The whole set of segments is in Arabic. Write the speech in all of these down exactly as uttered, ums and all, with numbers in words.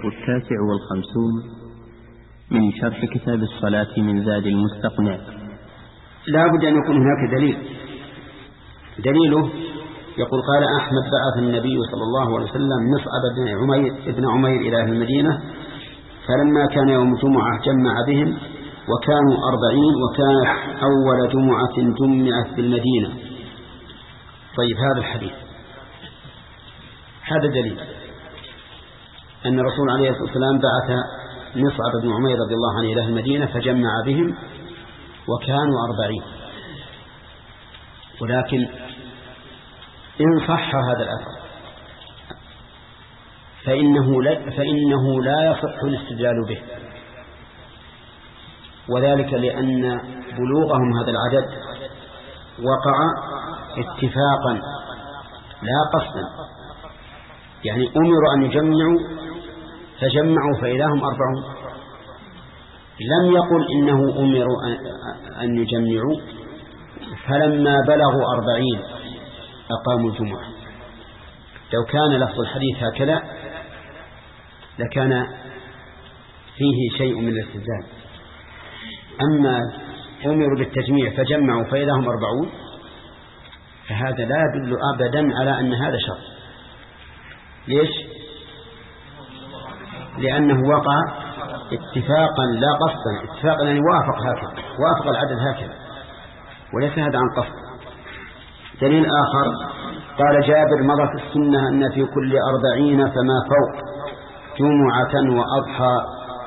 التاسع والخمسون من شرح كتاب الصلاة من زاد المستقنع. لا بد أن يكون هناك دليل. دليله يقول قال أحمد بعث النبي صلى الله عليه وسلم مصعب بن عمير, ابن عمير إلى أهل المدينة، فلما كان يوم الجمعة جمع بهم وكانوا أربعين، وكانت أول جمعة جمعت بالمدينة. طيب هذا الحديث هذا دليل أن الرسول عليه الصلاة والسلام بعث مصعب بن عمير رضي الله عنه إلى أهل المدينة فجمع بهم وكانوا أربعين. ولكن إن صح هذا الأثر فإنه لا, فإنه لا يصح الاستدلال به، وذلك لأن بلوغهم هذا العدد وقع اتفاقا لا قصدا، يعني أمروا أن يجمعوا فجمعوا فإذا هم أربعون. لم يقل إنه أمروا أن يجمعوا فلما بلغوا أربعين أقاموا الجمعة. لو كان لفظ الحديث هكذا لكان فيه شيء من الاستدلال. أما أمروا بالتجميع فجمعوا فإذا هم أربعون فهذا لا يدل أبدا على أن هذا شرط. ليش؟ لأنه وقع اتفاقا لا قصدا، اتفاقا يعني وافق هكذا، وافق العدد هكذا، وليس هذا عن قصد. دليل آخر قال جابر مضت السنة أن في كل أربعين فما فوق جمعة وأضحى.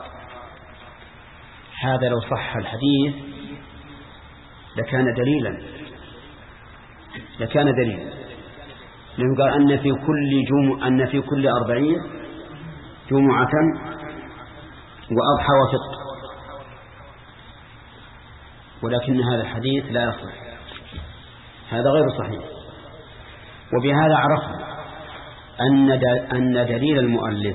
هذا لو صح الحديث لكان دليلا لكان دليلا لأنه قال أن في كل جمعة أن في كل أربعين جمعة وأضحى وفطر، ولكن هذا الحديث لا يصح، هذا غير صحيح. وبهذا عرفنا أن أن دليل المؤلف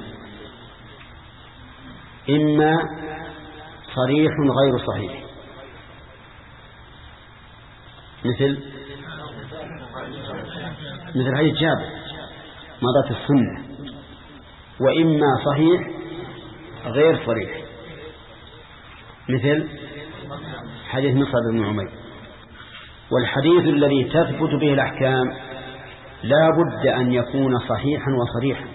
إما صريح غير صحيح، مثل مثل حديث جابر مضت السنة، وإما صحيح غير صريح مثل حديث مصعب بن عمير. والحديث الذي تثبت به الأحكام لا بد أن يكون صحيحا وصريحا،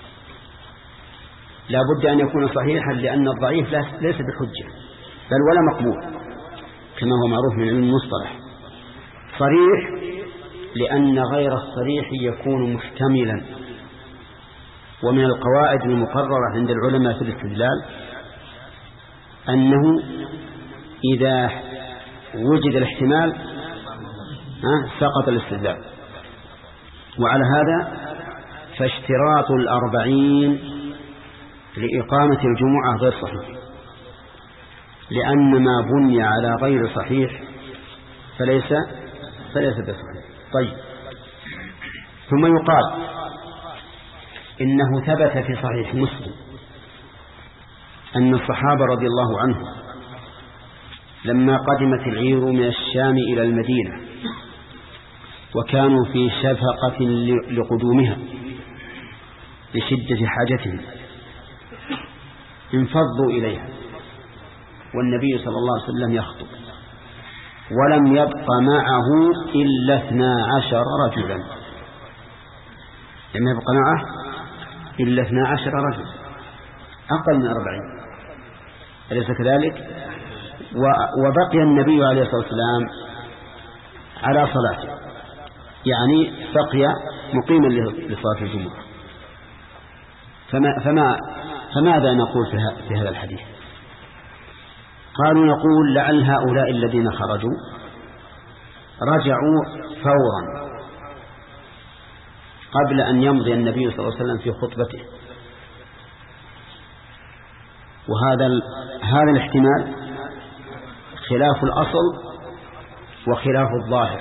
لا بد أن يكون صحيحا لأن الضعيف ليس بحجة بل ولا مقبول كما هو معروف من علم المصطلح. صريح لأن غير الصريح يكون محتملا. ومن القواعد المقررة عند العلماء في الاستدلال أنه إذا وجد الاحتمال سقط الاستدلال. وعلى هذا فاشتراط الأربعين لإقامة الجمعة غير صحيح، لأن ما بني على غير صحيح فليس فليس بصحيح. طيب، ثم يقال إنه ثبت في صحيح مسلم أن الصحابة رضي الله عنهم لما قدمت العير من الشام إلى المدينة وكانوا في شفقة لقدومها لشدة حاجتهم انفضوا إليها والنبي صلى الله عليه وسلم يخطب، ولم يبق معه إلا اثنا عشر رجلا، لم يبق معه إلا اثنا عشر رجل، أقل من أربعين، أليس كذلك؟ وبقي النبي عليه الصلاة والسلام على صلاته، يعني بقي مقيما لصلاة الجمعة. فما فما فماذا نقول في هذا الحديث؟ قالوا نقول لعل هؤلاء الذين خرجوا رجعوا فورا قبل أن يمضي النبي صلى الله عليه وسلم في خطبته، وهذا هذا الاحتمال خلاف الأصل وخلاف الظاهر.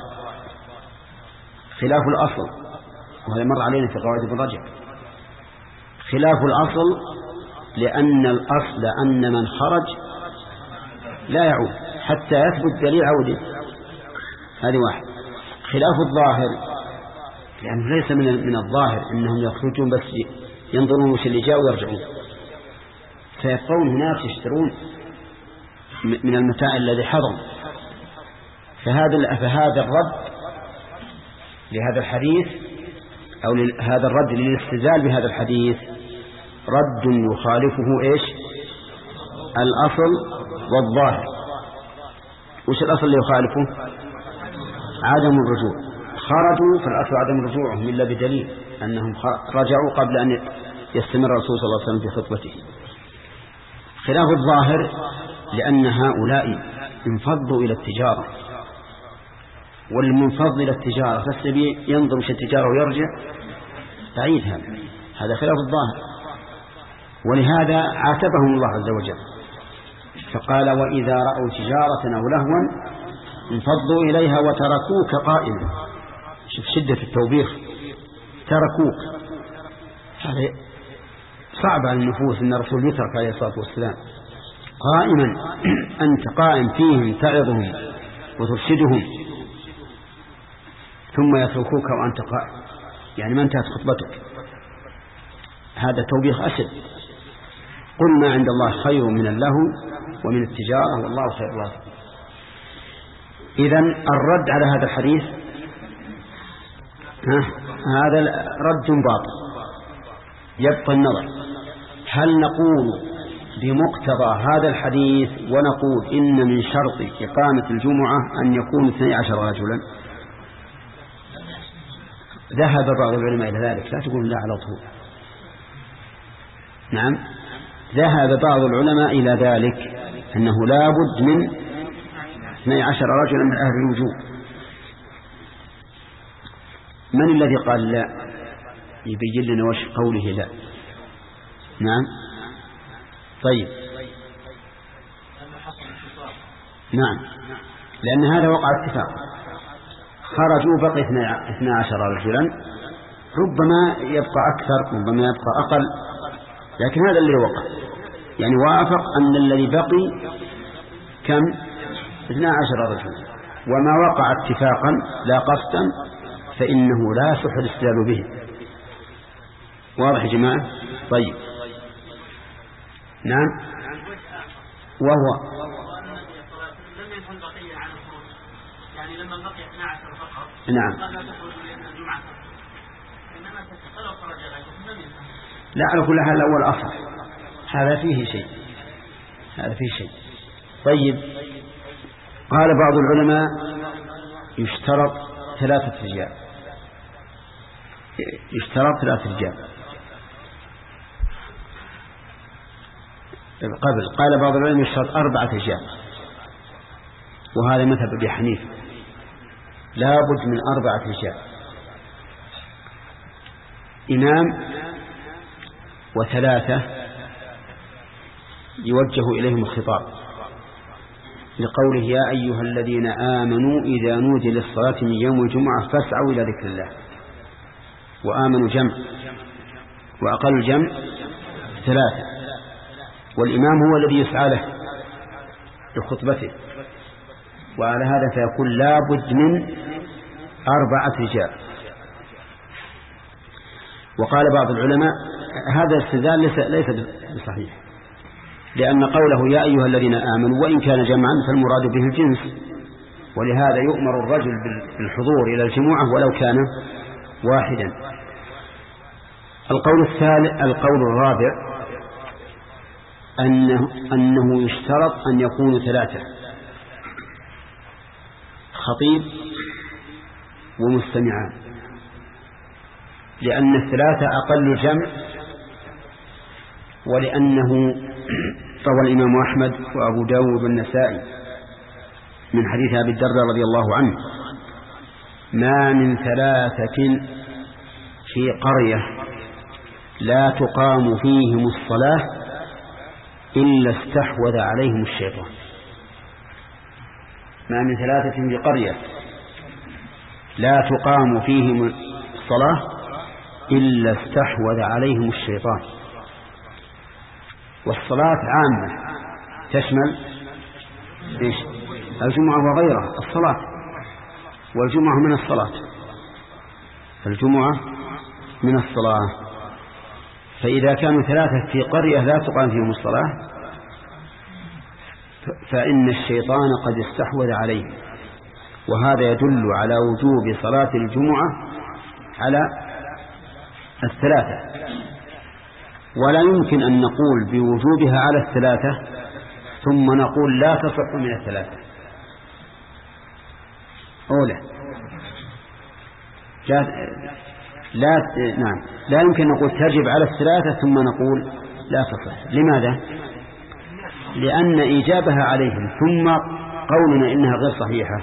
خلاف الأصل وهذا مر علينا في قواعد ابن رجب. خلاف الأصل لأن الأصل أن من خرج لا يعود حتى يثبت دليل عوده، هذه واحد. خلاف الظاهر لأنه ليس من من الظاهر أنهم يخرجون بس ينظرون وش اللي جاء ويرجعون، فيبقون هناك يشترون من المتاع الذي حضر. فهذا فهذا الرد لهذا الحديث أو هذا الرد للاستدلال بهذا الحديث رد يخالفه إيش؟ الأصل والظاهر. وش الأصل اللي يخالفه؟ عدم الرجوع. خرجوا في الأصل عدم رجوعهم إلا بدليل أنهم رجعوا قبل أن يستمر الرسول صلى الله عليه وسلم في خطبته. خلاف الظاهر لأن هؤلاء انفضوا إلى التجارة، والمنفض إلى التجارة فالسبيل ينظر في التجارة ويرجع بعيد. هذا هذا خلاف الظاهر، ولهذا عاتبهم الله عز وجل فقال وإذا رأوا تجارة أو لهوا انفضوا إليها وتركوك قائما. شوف شدة التوبيخ، تركوك. هذا صعب على النفوس أن الرسول يترك عليه الصلاة والسلام قائما، أنت قائم فيهم تعظهم وترشدهم ثم يتركوك وأنت قائم، يعني ما انتهت خطبتك. هذا توبيخ أشد. قل ما عند الله خير من اللهو ومن التجارة والله خير الرازقين. إذن الرد على هذا الحديث هذا رد باطل. يبقى النظر هل نقول بمقتضى هذا الحديث ونقول إن من شرط إقامة الجمعة أن يكون اثني عشر رجلا؟ ذهب بعض العلماء إلى ذلك، لا تقول لا على طول. نعم، ذهب بعض العلماء إلى ذلك أنه لا بد من اثني عشر رجلا من أهل الوجوب. من الذي قال لا؟ يبين لنا وش قوله لا. نعم طيب نعم، لأن هذا وقع اتفاق. خرجوا بقي اثني عشر رجلا، ربما يبقى أكثر ربما يبقى أقل، لكن هذا اللي وقع، يعني وافق أن الذي بقي كم؟ اثني عشر رجلا. وما وقع اتفاقا لا قصدا فإنه لا يصح الاستدلال به. واضح يا جماعة؟ طيب نعم. وهو يعني لما بقي اثني عشر فقط نعم لا، على كل حال الأول أصح. هذا فيه شيء هذا فيه شيء طيب. قال بعض العلماء يشترط ثلاثة رجال يشترط ثلاثة رجال قبل. قال بعض العلماء يشترط أربعة رجال، وهذا مذهب أبي حنيفة، لا بد من أربعة رجال: إمام وثلاثة يوجه إليهم الخطاب، لقوله يا أيها الذين آمنوا إذا نودي للصلاة من يوم الجمعة فاسعوا إلى ذكر الله. وآمنوا جمع، وأقل الجمع ثلاثة، والإمام هو الذي يسعى له لخطبته. وعلى هذا فيكون لا بد من أربعة رجال. وقال بعض العلماء هذا الاستدلال ليس ليس بصحيح، لأن قوله يا أيها الذين آمنوا وإن كان جمعا فالمراد به الجنس، ولهذا يؤمر الرجل بالحضور إلى الجمعة ولو كان واحدا. القول الثالث القول الرابع أنه, أنه يشترط أن يكونوا ثلاثة: خطيب ومستمعان، لأن الثلاثة أقل الجمع، ولأنه روى الإمام أحمد وأبو داود والنسائي من حديث أبي الدرداء رضي الله عنه: ما من ثلاثة في قرية لا تقام فيهم الصلاة إلا استحوذ عليهم الشيطان. ما من ثلاثة في قرية لا تقام فيهم الصلاة إلا استحوذ عليهم الشيطان. والصلاة عامة تشمل إيش؟ الجمعة وغيرها. الصلاة والجمعة من الصلاة، الجمعة من الصلاة. فإذا كانوا ثلاثة في قرية لا تقام فيهم الصلاة فإن الشيطان قد استحوذ عليهم، وهذا يدل على وجوب صلاة الجمعة على الثلاثة، ولا يمكن أن نقول بوجوبها على الثلاثة ثم نقول لا تصح من الثلاثة. أولى لا نعم لا يمكن نقول تجب على الثلاثة ثم نقول لا تصح. لماذا؟ لأن إيجابها عليهم ثم قولنا إنها غير صحيحة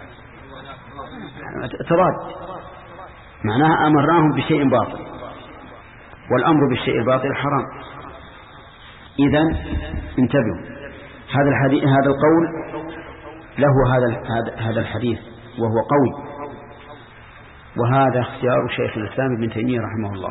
تراد، معناها أمرناهم بشيء باطل، والأمر بالشيء الباطل حرام. إذن انتبهوا، هذا الحديث هذا القول له هذا هذا الحديث وهو قوي، وهذا اختيار شيخ الإسلام ابن تيمية رحمه الله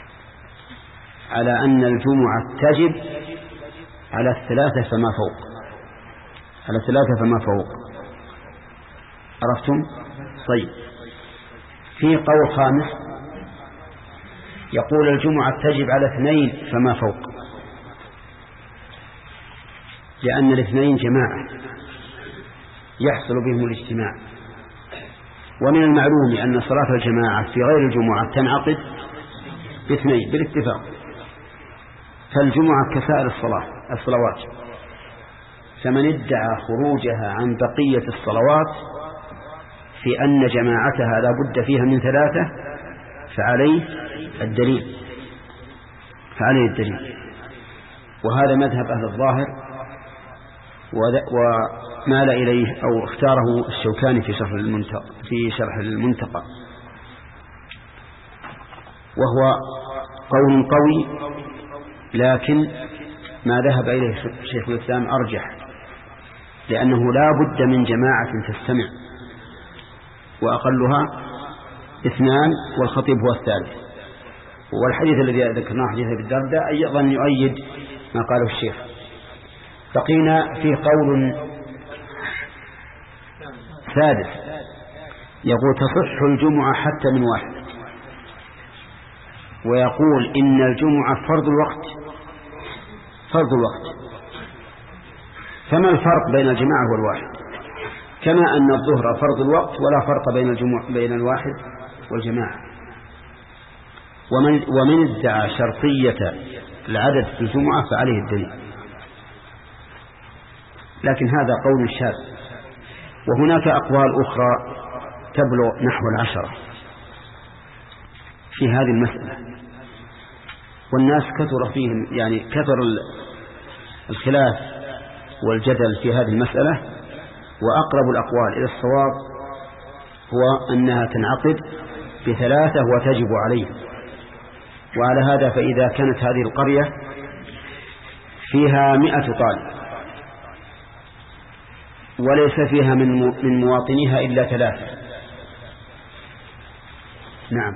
على أن الجمعة تجب على الثلاثة فما فوق، على الثلاثة فما فوق. عرفتم؟ طيب، في قول خامس يقول الجمعة تجب على اثنين فما فوق، لأن الاثنين جماعة يحصل بهم الاجتماع، ومن المعلوم أن صلاة الجماعة في غير الجمعة تنعقد باثنين بالاتفاق، فالجمعة كسائر الصلاة الصلوات، فمن ادعى خروجها عن بقية الصلوات في أن جماعتها لا بد فيها من ثلاثة فعليه الدليل فعليه الدليل وهذا مذهب أهل الظاهر، ومال إليه أو اختاره الشوكاني في شرح المنتقى في شرح المنتقى وهو قول قوي، لكن ما ذهب إليه شيخ الإسلام أرجح، لأنه لا بد من جماعة تستمع، وأقلها اثنان والخطيب هو الثالث. والحديث الذي ذكرناه حديث أبي الدرداء أيضا يؤيد ما قاله الشيخ. بقينا في قول سادس يقول تصح الجمعة حتى من واحد، ويقول إن الجمعة فرض الوقت فرض الوقت فما الفرق بين الجماعة والواحد؟ كما أن الظهر فرض الوقت ولا فرق بين الجمعة بين الواحد والجماعة. ومن ومن ادعى شرطية العدد في الجمعة فعليه الدليل، لكن هذا قول شاذ، وهناك أقوال أخرى تبلغ نحو العشرة في هذه المسألة، والناس كثر فيهم يعني كثر الخلاف والجدل في هذه المسألة، وأقرب الأقوال إلى الصواب هو أنها تنعقد بثلاثة وتجب عليه. وعلى هذا فإذا كانت هذه القرية فيها مئة طالب وليس فيها من من مواطنيها إلا ثلاثة، نعم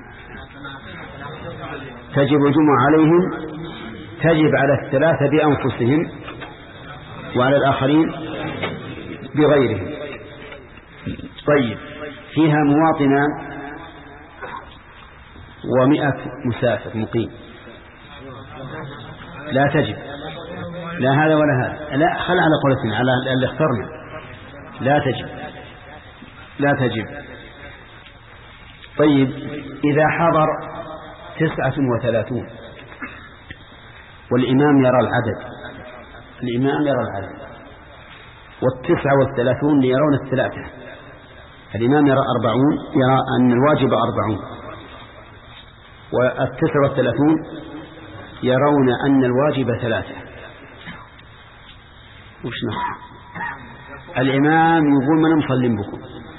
تجب الجمعة عليهم، تجب على الثلاثة بأنفسهم وعلى الآخرين بغيرهم. طيب، فيها مواطنان ومئة مسافر مقيم، لا تجب، لا هذا ولا هذا، لا خل على قولتنا على اللي اخترنا، لا تجب لا تجب. طيب، إذا حضر تسعة وثلاثون والإمام يرى العدد الإمام يرى العدد والتسعة والثلاثون يرون الثلاثة، الإمام يرى أربعون، يرى أن الواجب أربعون، والتسعة والثلاثون يرون أن الواجب ثلاثة. وش نحن؟ الإمام يقول من مصلين بكم،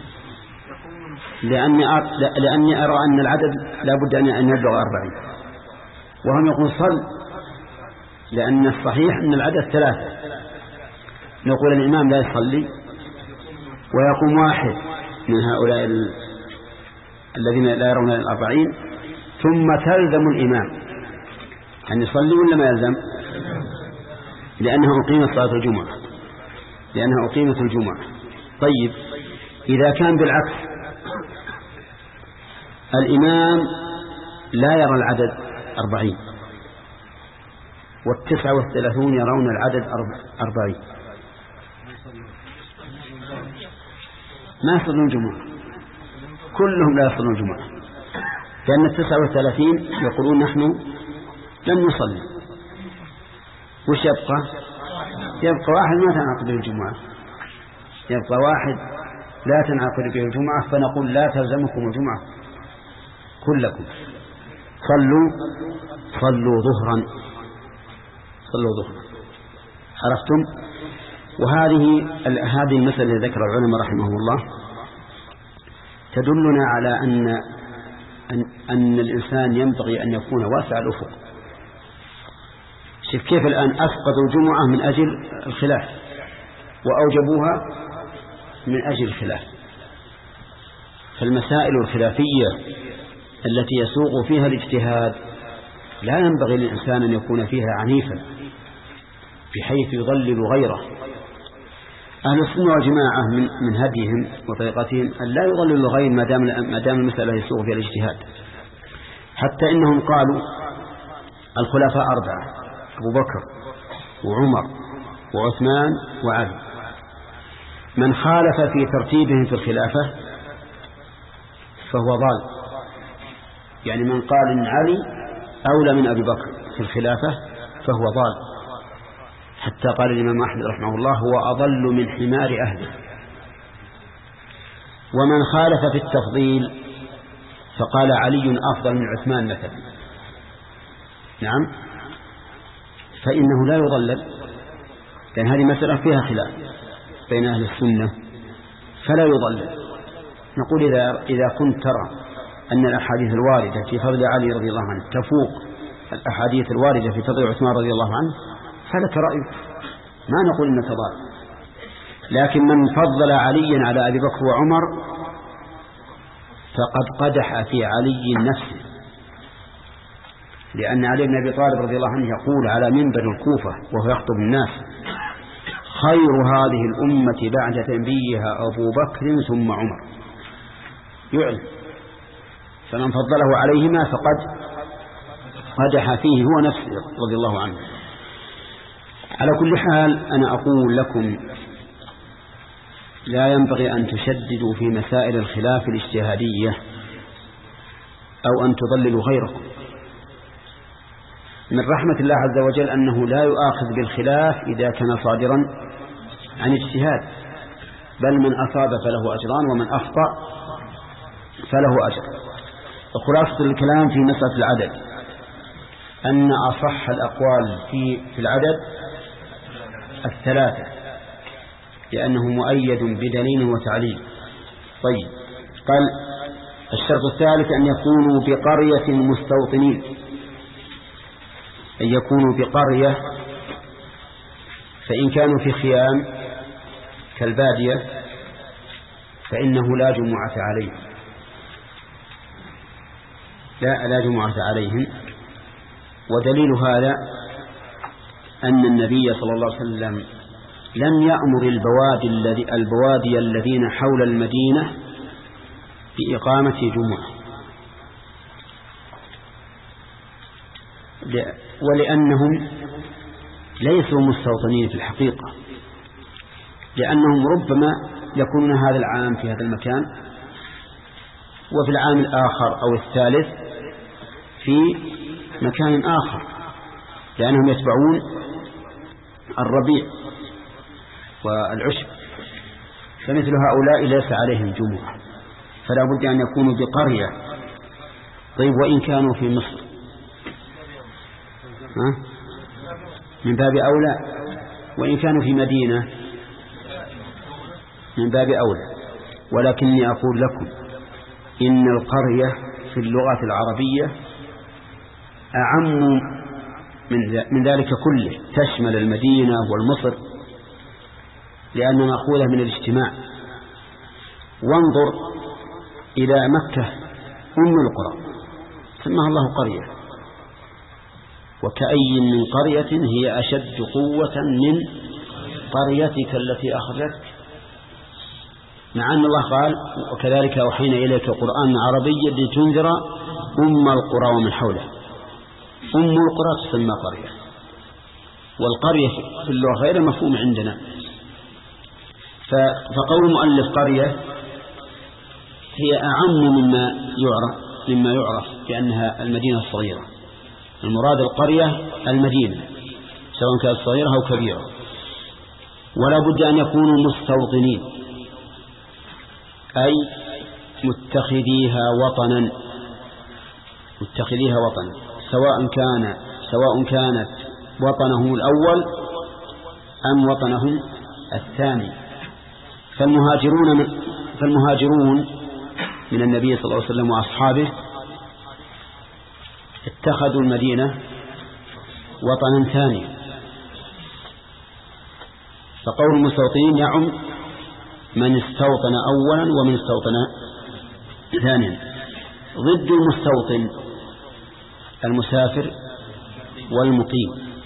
لأني أرى, لأني أرى أن العدد لا بد أن يبلغ أربعين، وهم يقول صل، لأن الصحيح أن العدد ثلاثة. نقول الإمام لا يصلي ويقوم واحد من هؤلاء الذين لا يرون الأربعين، ثم تلزم الإمام أن يصلي ولا ما يلزم؟ لأنه أقيمت صلاة الجمعة لأنها أقيمت الجمعة. طيب، إذا كان بالعكس الإمام لا يرى العدد أربعين والتسعة والثلاثون يرون العدد أربعين ما يصلون الجمعة، كلهم لا يصلون الجمعة، لأن التسعة والثلاثين يقولون نحن لم نصلي. وش يبقى؟ يبقى واحد ما تنعقد به الجمعة، يبقى واحد لا تنعقد به الجمعة، فنقول لا تلزمكم الجمعة كلكم، صلوا صلوا ظهرا صلوا ظهرا. عرفتم؟ وهذه هذه المسألة التي ذكر العلماء رحمهم الله تدلنا على أن أن, أن الإنسان ينبغي أن يكون واسع الأفق. شوف كيف الآن أسقطوا الجمعة من أجل الخلاف وأوجبوها من أجل الخلاف. فالمسائل الخلافية التي يسوق فيها الاجتهاد لا ينبغي للإنسان أن يكون فيها عنيفا بحيث يضلل غيره. أهل السنة والجماعة من, من هديهم وطريقتهم أن لا يضلل الغير ما دام ما دام المسألة يسوق فيها الاجتهاد. حتى إنهم قالوا الخلفاء أربعة: أبو بكر وعمر وعثمان وعلي. من خالف في ترتيبهم في الخلافة فهو ضال، يعني من قال إن علي أولى من أبي بكر في الخلافة فهو ضال. حتى قال الإمام أحمد رحمه الله: هو أضل من حمار أهله. ومن خالف في التفضيل فقال علي أفضل من عثمان مثلا، نعم، فإنه لا يضلل، لأن هذه مسألة فيها خلاف بين أهل السنة فلا يضلل. نقول إذا, إذا كنت ترى أن الأحاديث الواردة في فضل علي رضي الله عنه تفوق الأحاديث الواردة في فضل عثمان رضي الله عنه فلك رأيك، ما نقول إن تضاد. لكن من فضل عليا على أبي بكر وعمر فقد قدح في علي نفسه، لأن علي بن أبي طالب رضي الله عنه يقول على منبر الكوفة وهو يخطب الناس: خير هذه الأمة بعد نبيها أبو بكر ثم عمر. يعلم، فمن فضله عليهما فقد قدح فيه هو نفسه رضي الله عنه. على كل حال أنا أقول لكم لا ينبغي أن تشددوا في مسائل الخلاف الاجتهادية أو أن تضللوا غيركم. من رحمة الله عز وجل أنه لا يؤاخذ بالخلاف إذا كان صادرا عن اجتهاد، بل من أصاب فله أجران ومن أخطأ فله أجر. وخلاصة الكلام في مسألة العدد أن أصح الأقوال في في العدد الثلاثة، لأنه مؤيد بدليل وتعليل. طيب، قال الشرط الثالث أن يكونوا بقرية مستوطنين، أن يكونوا بقرية، فإن كانوا في خيام كالبادية فإنه لا جمعة عليهم، لا لا جمعة عليهم. ودليل هذا أن النبي صلى الله عليه وسلم لم يأمر البوادي الذي البوادي الذين حول المدينة بإقامة جمعة، ولأنهم ليسوا مستوطنين في الحقيقة، لأنهم ربما يكونون هذا العام في هذا المكان وفي العام الآخر أو الثالث في مكان آخر، لأنهم يتبعون الربيع والعشب، فمثل هؤلاء ليس عليهم جمعة، فلا بد أن يكونوا بقرية. طيب، وإن كانوا في مصر ها؟ من باب أولى، وإن كانوا في مدينة من باب أولى. ولكني أقول لكم إن القرية في اللغة العربية أعم من ذلك كله، تشمل المدينة والمصر، لأن مأخوذة من الاجتماع. وانظر إلى مكة أم القرى سماها الله قرية، وكأي من قرية هي أشد قوة من قريتك التي أخرجتك، مع أن الله قال: وكذلك أوحينا إليك قرآن عربيا لتنذر أم القرى ومن حولها. أم القرى تسمى قرية، والقرية في اللغة غير مفهوم عندنا. فقول المؤلف قرية هي أعم مما يعرف مما يعرف بأنها المدينة الصغيرة. المراد القرية المدينة سواء كانت صغيرة أو كبيرة، ولا بد أن يكونوا مستوطنين أي متخذيها وطنا متخذيها وطنا سواء كان سواء كانت وطنهم الأول أم وطنهم الثاني. فالمهاجرون من فالمهاجرون من النبي صلى الله عليه وسلم وأصحابه اتخذوا المدينة وطنا ثانيا. فقول المستوطنين يعم من استوطن أولا ومن استوطن ثانيا. ضد المستوطن المسافر والمقيم.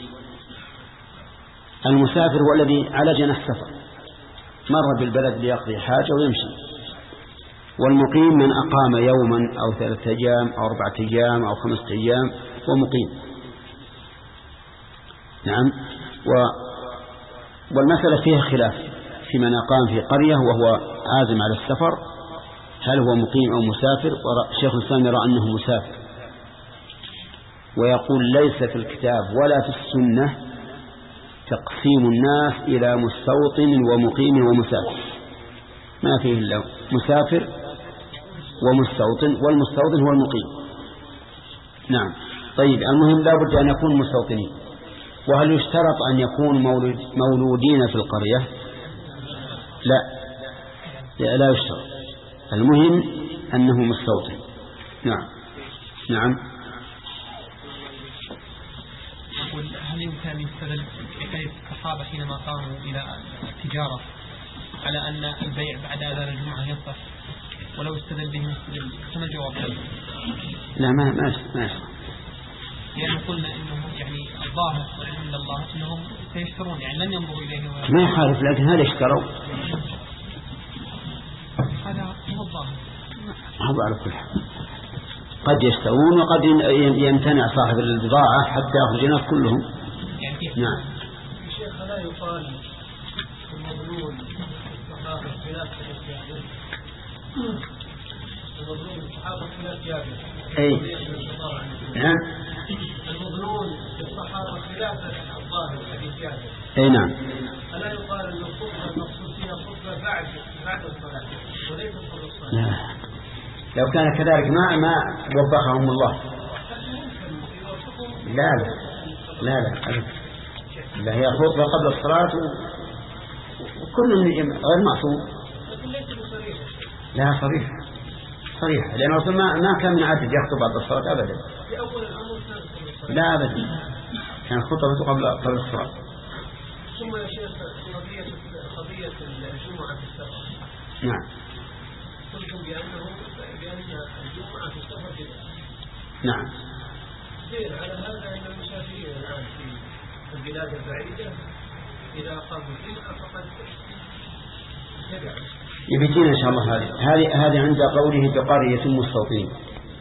المسافر هو الذي على جناح سفر مر بالبلد ليقضي حاجة ويمشي، والمقيم من أقام يوما أو ثلاثة أيام أو أربعة أيام أو خمسة أيام ومقيم. نعم. و والمسألة فيها خلاف في من أقام في قرية وهو عازم على السفر هل هو مقيم أو مسافر. والشيخ الإسلام يرى أنه مسافر، ويقول ليس في الكتاب ولا في السنة تقسيم الناس إلى مستوطن ومقيم ومسافر، ما فيه إلا مسافر ومستوطن، والمستوطن هو المقيم. نعم. طيب المهم لا بد أن يكون مستوطنين. وهل يشترط أن يكون مولود مولودين في القرية؟ لا لا يشترط، المهم أنه مستوطن. نعم. نعم. هل يمكن أن يستدل حكاية الصحابة حينما قاموا إلى التجارة على أن البيع بعد أذان الجمعة يصح، ولو استدل به مستدل كما جواب؟ لا ما ما ما يعني قلنا إنه يعني الظاهر عند الله إنهم سيشترون، يعني لن ينظروا إليه ما يخالف، لكن هل اشتروا؟ هذا هو الظاهر. هذا على كل حال قد يشترون وقد يمتنع صاحب البضاعة حتى يأخذ الناس كلهم. يعني نعم. الشيخ لا يقال المظلوم الصحابة خلاف جابر، المظلوم الصحابة خلاف جابر. أي نعم. المظلوم الصحابة خلاف الظاهر حديث جابر. أي نعم. ألا يقال أن الخطبة المخصوصية خطبة بعد بعد الصلاة وليس قبل الصلاة؟ لا، لو كان كذلك ما ما وبخهم الله. لا لا لا لا, لا هي خطبة قبل الصلاة وكل غير معصوم. لا صريح صريح، لأن الرسول ما ما كان من عادة يخطب بعد الصلاة أبدا. لا أبدا، كان خطبة قبل قبل الصلاة. ثم يا شيخ قضية قضية الجمعة في السفر. نعم. قلتم بأنه بأن الجمعة في السفر بدعة. نعم. زين على هذا أن المسافرين الآن في البلاد البعيدة إذا قاموا الجمعة فقد بدعة. يبيتين إن شاء الله هذه هذه هذه عند قوله بقرية مستوطنين.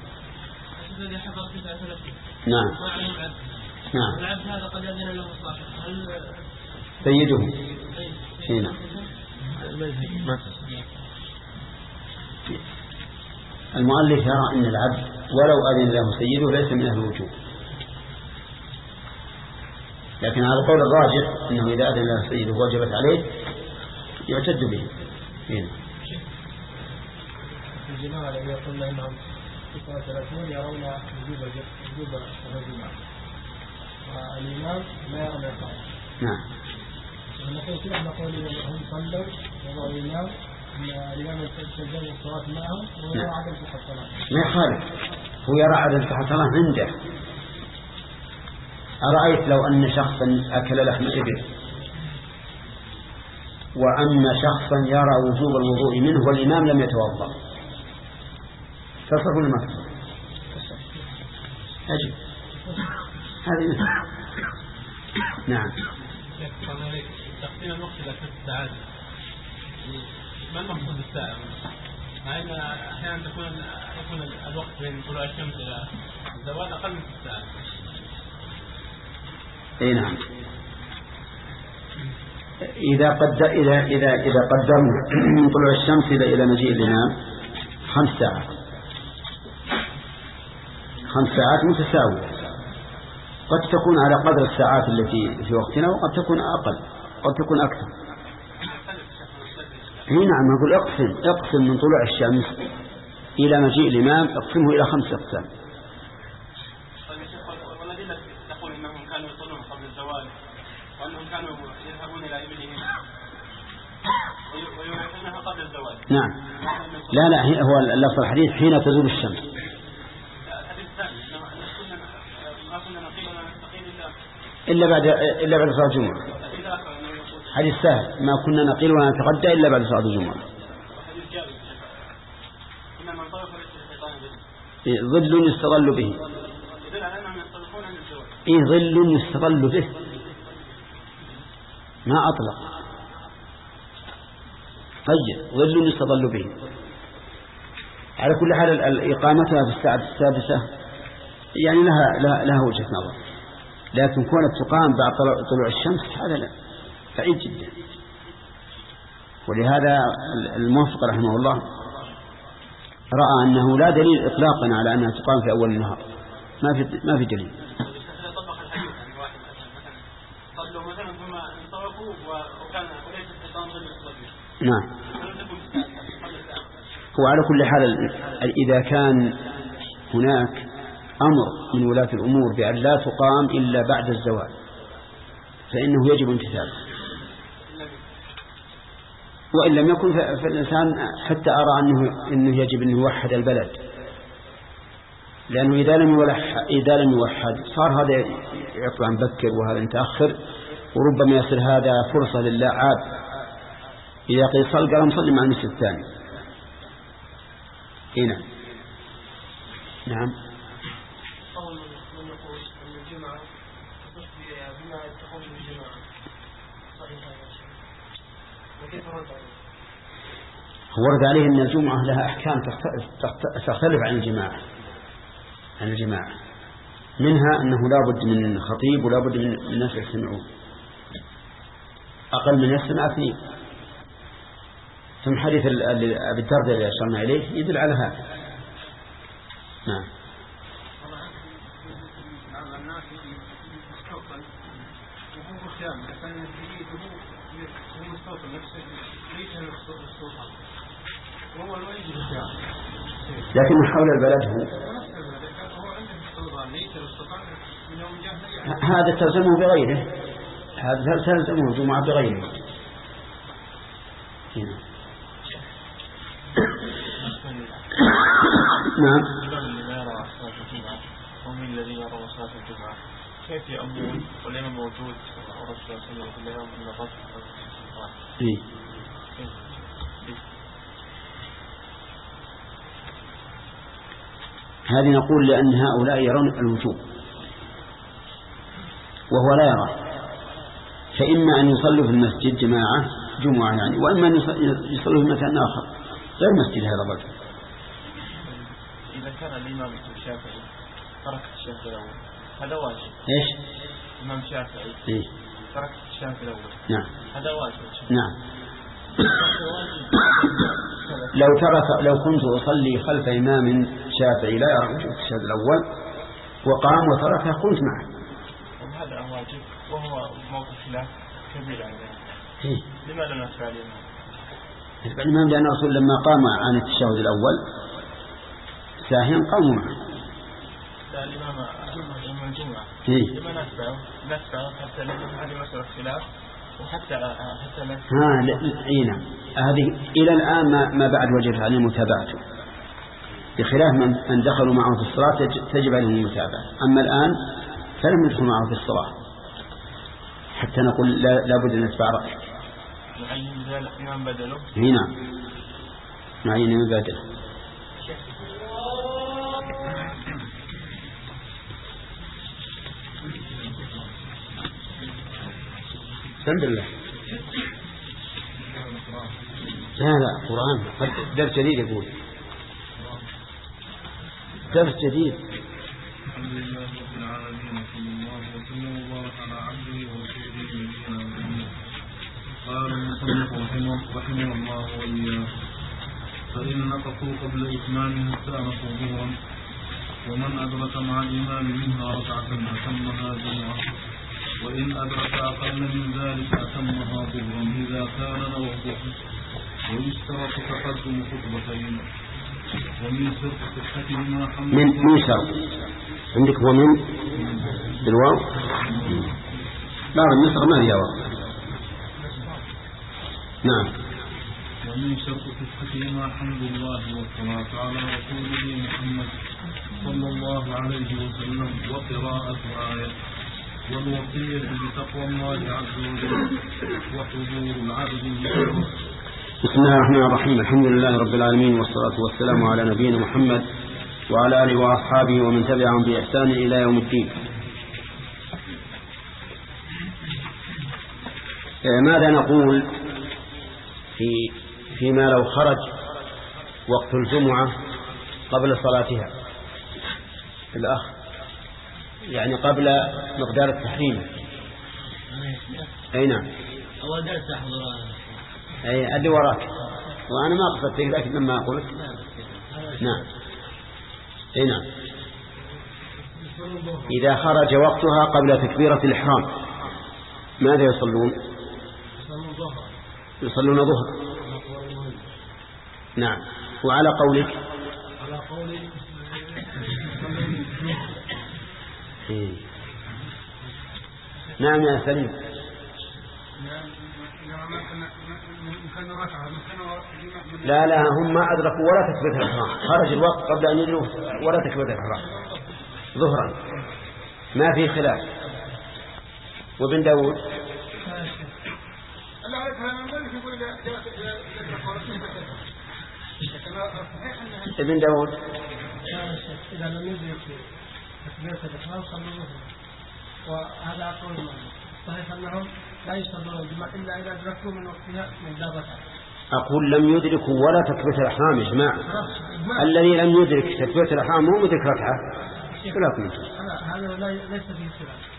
نعم. نعم. العبد هذا قد أذن له الصلاة هل سيده هنا المؤلف يرى أن العبد ولو أذن له سيده ليس من أهل الوجوب، لكن على القول الراجح أنه إذا أذن له سيده وجبت عليه يعتد به. هنا الجماعة الذين قلنا أنهم تسعة وثلاثون يرون وجوب وجوب الجماعة والإمام لا يرى الإقامة. نعم. نقول كده نقول هم صلوا وضعوا الإمام الإمام يتجاوز الصلاة معهم ويرى عدم صحة الصلاة. ما يخالف، هو يرى عدم صحة الصلاة عنده. أرأيت لو أن شخصا أكل لحم إبل وأن شخصا يرى وجوب الوضوء منه والإمام لم يتوضأ، تصح ولا ما تصح؟ أجل هذه مثل. نعم. تقسيم الوقت إلى ست ساعات، ما المقصود بالساعة؟ مع أن أحيانا تكون يكون الوقت بين طلوع الشمس إلى الزوال أقل من ست ساعات. أي نعم. إذا قد إذا إذا إذا قدرنا من طلوع الشمس إلى إلى مجيء الإمام خمس ساعات خمس ساعات متساوية، قد تكون على قدر الساعات التي في وقتنا وقد تكون أقل قد تكون أكثر. هنا نعم نقول اقسم اقسم من طلوع الشمس إلى مجيء الإمام اقسمه إلى خمس أقسام. والذين يقول إنهم كانوا يصلون قبل الزوال وأنهم كانوا يذهبون إلى إبلهم ويريحونها قبل الزوال. نعم لا لا هو اللفظ الحديث حين تزول الشمس. إلا بعد إلا بعد صلاة الجمعة. حديث سهل ما كنا نقيل ولا نتغدى إلا بعد صلاة الجمعة. ظل يستظل به. إيه ظل يستظل به ما أطلق. طيب ظل يستظل به. على كل حال إقامتها في الساعة السادسة يعني لها لها, لها وجهة نظر، لكن كونت تقام بعد طلوع الشمس هذا لا بعيد جدا. ولهذا الموفق رحمه الله رأى أنه لا دليل إطلاقا على أنها تقام في أول النهار، ما في ما في دليل. نعم هو على كل حال إذا كان هناك أمر من ولاة الأمور بأن لا تقام إلا بعد الزوال فإنه يجب امتثاله، وإن لم يكن فالإنسان حتى أرى أنه, إنه يجب أن يوحد البلد، لأنه إذا لم يوحد, إذا لم يوحد صار هذا يطلع مبكر وهذا متأخر، وربما يصير هذا فرصة للاعب إذا قيل صل قال نصلي مع المسجد الثاني. هنا نعم ورد عليه أن الجمعة لها أحكام تختلف عن الجماعة عن الجماعة منها أنه لا بد من خطيب ولا بد من الناس يستمعون، أقل من يستمع اثنين. ثم حديث أبي الدرداء الذي أشرنا إليه يدل على هذا. نعم لكن حول البلد هو هذا تلزمه بغيره، هذا تلزمه الجمعة بغيره. نعم هم الذين يرون صلاة الجمعة كيف يأمون والإمام موجود ورسول الله صلى الله عليه وسلم من الرسول إيه هذه نقول لأن هؤلاء يرون الوجوب وهو لا يرى، فإما أن يصلوا في المسجد جماعة جمعة يعني، وإما أن يصلوا في مكان آخر غير مسجد هذا الرجل. إذا كان الإمام الشافعي ترك الشهر الأول هذا واجب. إيش؟ الإمام الشافعي إيه؟ ترك الشهر الأول. نعم. هذا واجب. نعم. لو ترك لو كنت أصلي خلف إمام شافعي لا يرى وجوب الشهر الأول وقام وتركه قلت معه. وهذا واجب وهو موقف خلاف كبير عن ذلك. إيه؟ لماذا لا نفعل الإمام؟ الإمام لأن الرسول لما قام عن التشهد الأول ساهيا قاموا معه. لا الإمام الجمعة الجمعة. إيه؟ لما نتبعه نتبعه حتى لا هذه مسألة خلاف وحتى حتى لا. ها لا هذه إلى الآن ما, ما بعد وجب عليه متابعته، بخلاف من, من دخلوا معه في الصلاة تجب عليهم المتابعة، أما الآن فلم يدخل معه في الصلاة حتى نقول لا لابد أن نتبع رأيه. نعين ذلك إمام بدله. هنا نعين إمام بدله. الحمد لله. لا لا قرآن درس جديد يقول درس جديد. الحمد لله رب العالمين وصلى الله وسلم وبارك على عبده ورسوله نبينا محمد رحمه, رحمه الله وإياه. فإن نقصوا قبل إتمامه استأنفوا ظهرا، ومن أدرك مع الإمام منها ركعة أتمها جمعة، وإن أدرك أقل من ذلك أتمها ظهرا إذا كان نوى الظهر. ويشترط تقدم خطبتين. ومن شرط صحتهما حمد من من شرط عندك ومن بالواو بعض النسخ ما هي واو. نعم. ومن شرط صحتهما حمد الله والصلاة على رسوله محمد صلى الله عليه وسلم وقراءة آية، والوصية بتقوى الله عز وجل وحضور العبد المشرف. بسم الله الرحمن الرحيم. الحمد لله رب العالمين، والصلاة والسلام على نبينا محمد وعلى آله وأصحابه ومن تبعهم بإحسان إلى يوم الدين. ماذا نقول في فيما لو خرج وقت الجمعة قبل صلاتها؟ الأخ يعني قبل مقدار التحريم. أي نعم. أول درس أحضر أي أدي وراك، وأنا ما قصدت لكن لما أقول نعم. أي نعم. إذا خرج وقتها قبل تكبيرة الإحرام ماذا يصلون؟ يصلون ظهر. نعم. وعلى قولك على قولك إيه. نعم يا سليم. لا لا هم ما أدركوا ولا تكبيرة الإحرام، خرج الوقت قبل أن يجلوا ولا تكبيرة الإحرام ظهرا، ما في خلاف. وابن داود ابن داود إذا لم يدرك تكبيرة الإحرام صلوا ظهرا، وهذا قول صحيح أنهم لا يصلون الجمعة إلا إذا أدركوا من وقتها من دابتها. أقول لم يدركوا ولا تكبيرة الإحرام يا جماعة. الذي لم يدرك تكبيرة الإحرام مو مدرك ركعة. هذا ليس فيه خلاف.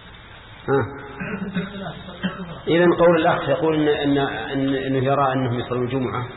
إذن قول الأخ يقول إن إن إن إنه يرى أنهم يصلون الجمعة.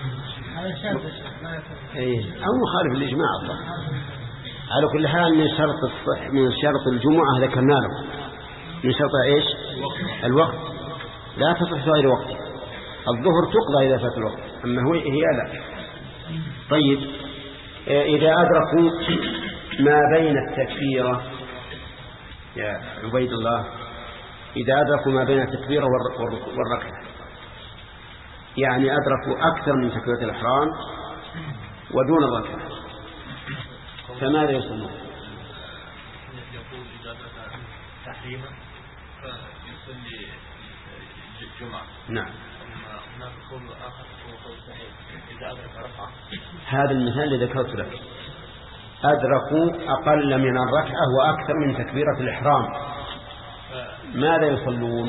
إيه أو مخالف الإجماع أصلا. على كل حال من شرط الصح من شرط الجمعة ذكرنا له من شرط إيش؟ الوقت. لا تصح غير وقت. الظهر تقضى إذا فات الوقت، أما هو هي لا. طيب إذا أدركوا ما بين التكبيرة يا عبيد الله، إذا أدركوا ما بين التكبيرة والركعة، يعني أدركوا أكثر من تكبيرة الإحرام ودون الركعة، فماذا يصنعون؟ يقول إذا أدرك تحريما فيصلي الجمعة. نعم. هناك قول آخر هو قول صحيح إذا أدرك ركعة. هذا المثال الذي ذكرت لك، أدركوا أقل من الركعة وأكثر من تكبيرة الإحرام، ماذا يصلون؟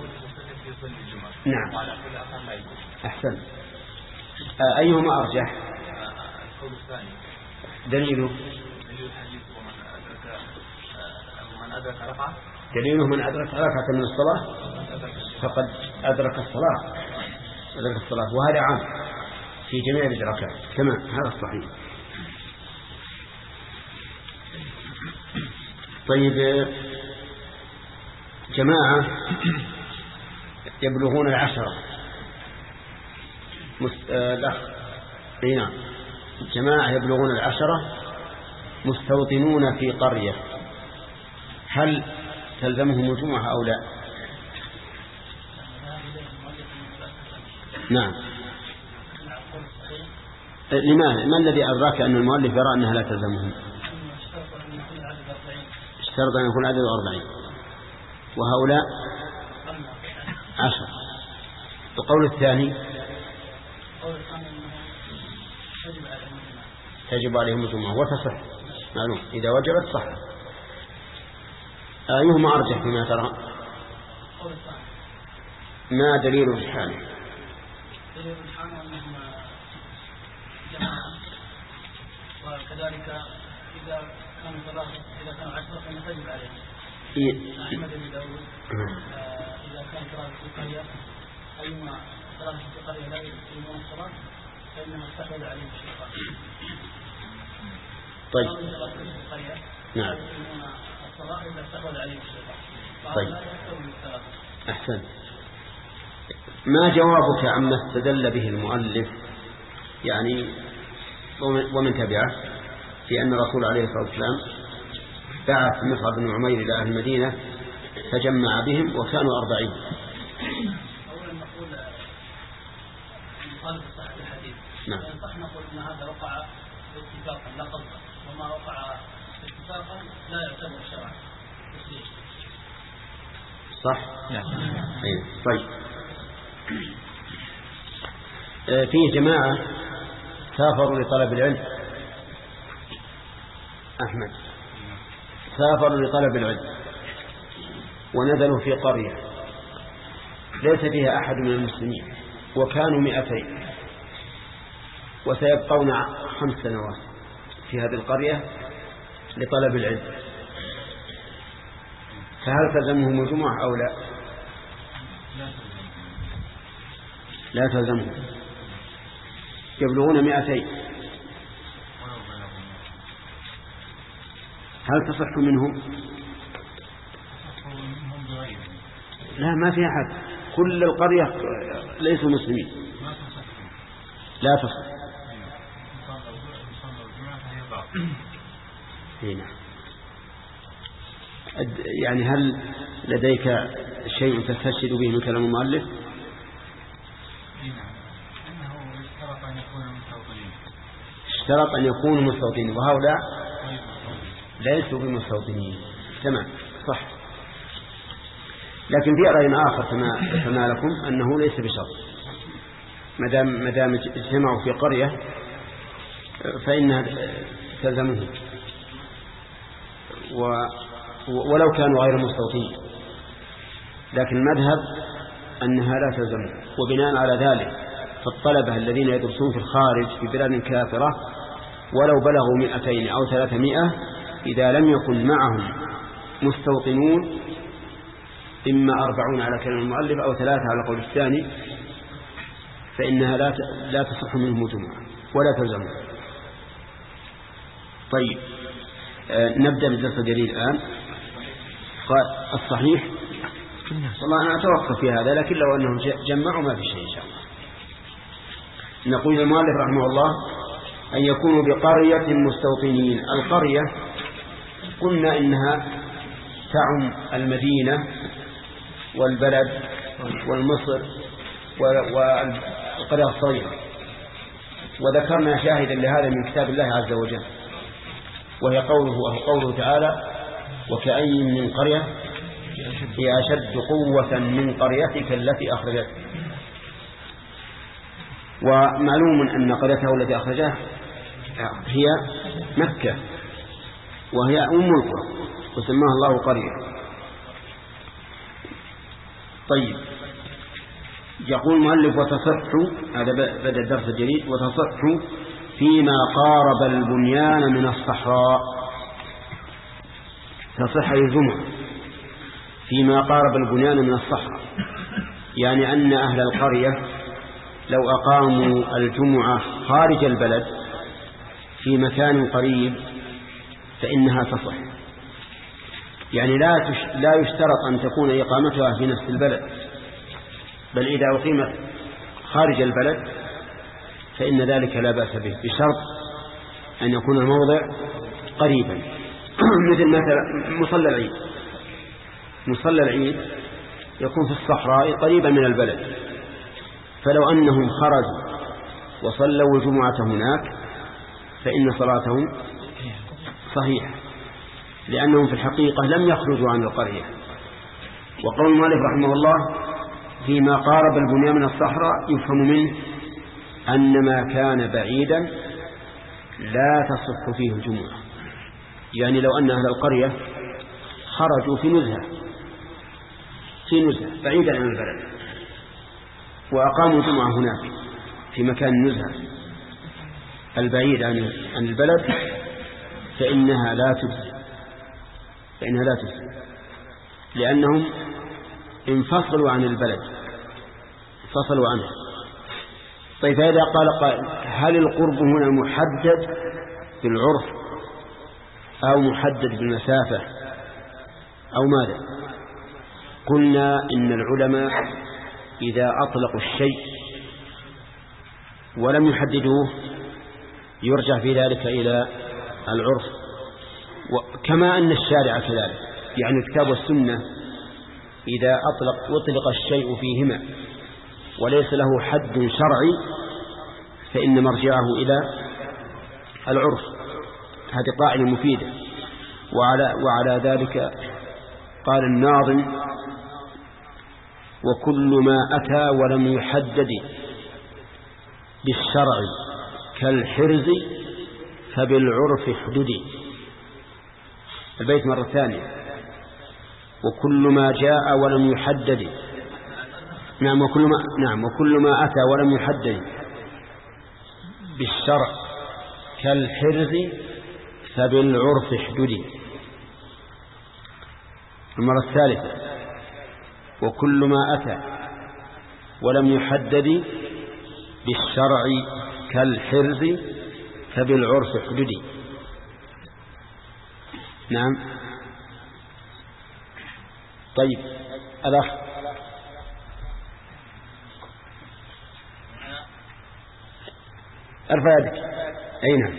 نعم. أحسن. أيهما أرجح؟ القول الثاني. دليله؟ دليل الحديث ومن أدرك ومن أدرك ركعة. دليله من أدرك ركعة من الصلاة فقد أدرك الصلاة. أدرك الصلاة، وهذا عام في جميع الركعات كمان، هذا الصحيح. طيب جماعة يبلغون العشرة مست... آه لا نعم جماعة يبلغون العشرة مستوطنون في قرية، هل تلزمهم الجمعة أو لا؟ نعم. لماذا؟ ما الذي أدراك أن المؤلف يرى أنها لا تلزمهم؟ اشترط أن يكون عدد أربعين وهؤلاء عشر. القول الثاني تجب عليهم الجمعة وتصح، معلوم إذا وجبت صح. أيهما أرجح فيما ترى؟ ما دليل الحال؟ دليل الحال أنهم جماعة، وكذلك إذا كانوا ثلاثة إذا كانوا عشرة فإن تجب عليهم. أحمد بن داود إذا كان ثلاثة في القرية أيما صلاة في قرية لا يقيمون الصلاة فإنما استحوذ عليهم الشيطان. طيب. نعم. طيب. أحسن. ما جوابك عما استدل به المؤلف يعني ومن تبعه في أن الرسول عليه الصلاة والسلام بعث مصعب بن عمير إلى أهل المدينة فجمع بهم وكانوا أربعين. أولا نقول مخالف صحة الحديث. نعم. صح نقول أن هذا وقع اتفاقا لا قصدا، وما وقع اتفاقا لا يعتبر شرعا. صح؟ نعم. طيب. فيه جماعة سافروا لطلب العلم. أحمد سافروا لطلب العلم ونزلوا في قرية ليس فيها أحد من المسلمين وكانوا مئتين وسيبقون خمس سنوات في هذه القرية لطلب العلم، فهل تلزمهم الجمعة أو لا؟ لا تلزمهم. يبلغون مئتين، هل تصح منهم؟ لا، ما في أحد، كل القرية ليسوا مسلمين، لا تصح. هنا يعني هل لديك شيء تستشهد به من كلام المؤلف؟ اشترط أن يكونوا مستوطنين وهؤلاء ليسوا بمستوطنين. تمام صح. لكن في رأي آخر كما ذكرنا لكم أنه ليس بشرط، مدام مدام اجتمعوا في قرية فإنها تلزمهم ولو كانوا غير مستوطنين، لكن المذهب أنها لا تلزمهم. وبناء على ذلك فالطلبة الذين يدرسون في الخارج في بلاد كافرة ولو بلغوا مئتين أو ثلاثمائة إذا لم يكن معهم مستوطنون إما أربعون على كلام المؤلف أو ثلاثة على قول الثاني فإنها لا لا تصح منهم جمعة ولا تلزمهم. طيب آه نبدأ بالدرس الجديد الآن. قال الصحيح والله أنا أتوقف في هذا، لكن لو أنهم جمعوا ما في شيء إن شاء الله. نقول المؤلف رحمه الله أن يكونوا بقرية مستوطنين. القرية قلنا إنها تعم المدينة والبلد والمصر والقرية الصغيرة، وذكرنا شاهدا لهذا من كتاب الله عز وجل وهي قوله وهو قوله تعالى وكأي من قرية هي أشد قوة من قريتك التي أخرجت. ومعلوم أن قريته التي أخرجها هي مكة وهي أم القرى وسماها الله قرية. طيب يقول المؤلف وتصح، هذا بدأ الدرس الجديد، وتصح فيما قارب البنيان من الصحراء. تصح الجمعة فيما قارب البنيان من الصحراء، يعني أن أهل القرية لو أقاموا الجمعة خارج البلد في مكان قريب فإنها تصح. يعني لا لا يشترط أن تكون إقامتها في نفس البلد، بل إذا أقيمت خارج البلد فإن ذلك لا بأس به بشرط أن يكون الموضع قريبا. مثل مثلا مصلى العيد، مصلى العيد يكون في الصحراء قريبا من البلد، فلو أنهم خرجوا وصلوا الجمعة هناك فإن صلاتهم صحيحة، لأنهم في الحقيقة لم يخرجوا عن القرية. وقول المؤلف رحمه الله فيما قارب البنيان من الصحراء يفهم منه أن ما كان بعيدا لا تصح فيه الجمعة. يعني لو أن أهل القرية خرجوا في نزهة في نزهة بعيدا عن البلد وأقاموا الجمعة هناك في مكان النزهة البعيد عن البلد فإنها لا تجزي فإنها لا تجزي لأنهم انفصلوا عن البلد فصلوا عنه. طيب فإذا قال قائل هل القرب هنا محدد بالعرف أو محدد بالمسافة أو ماذا؟ قلنا إن العلماء إذا أطلقوا الشيء ولم يحددوه يرجع في ذلك إلى العرف، كما أن الشارع كذلك، يعني الكتاب والسنة إذا أطلق أطلق الشيء فيهما وليس له حد شرعي فإن مرجعه إلى العرف. هذه قاعدة مفيدة. وعلى, وعلى ذلك قال الناظم وكل ما أتى ولم يحدد بالشرع كالحرز فبالعرف حددي. البيت مرة ثانية وكل ما جاء ولم يحدد نعم وكل ما نعم وكل ما أتى ولم يحدد بالشرع كالحرز فبالعرف حددي. المرة الثالثة وكل ما أتى ولم يحدد بالشرع كالحرز فبالعرف حددي. نعم. طيب الأخ ارفع يدك. أي نعم.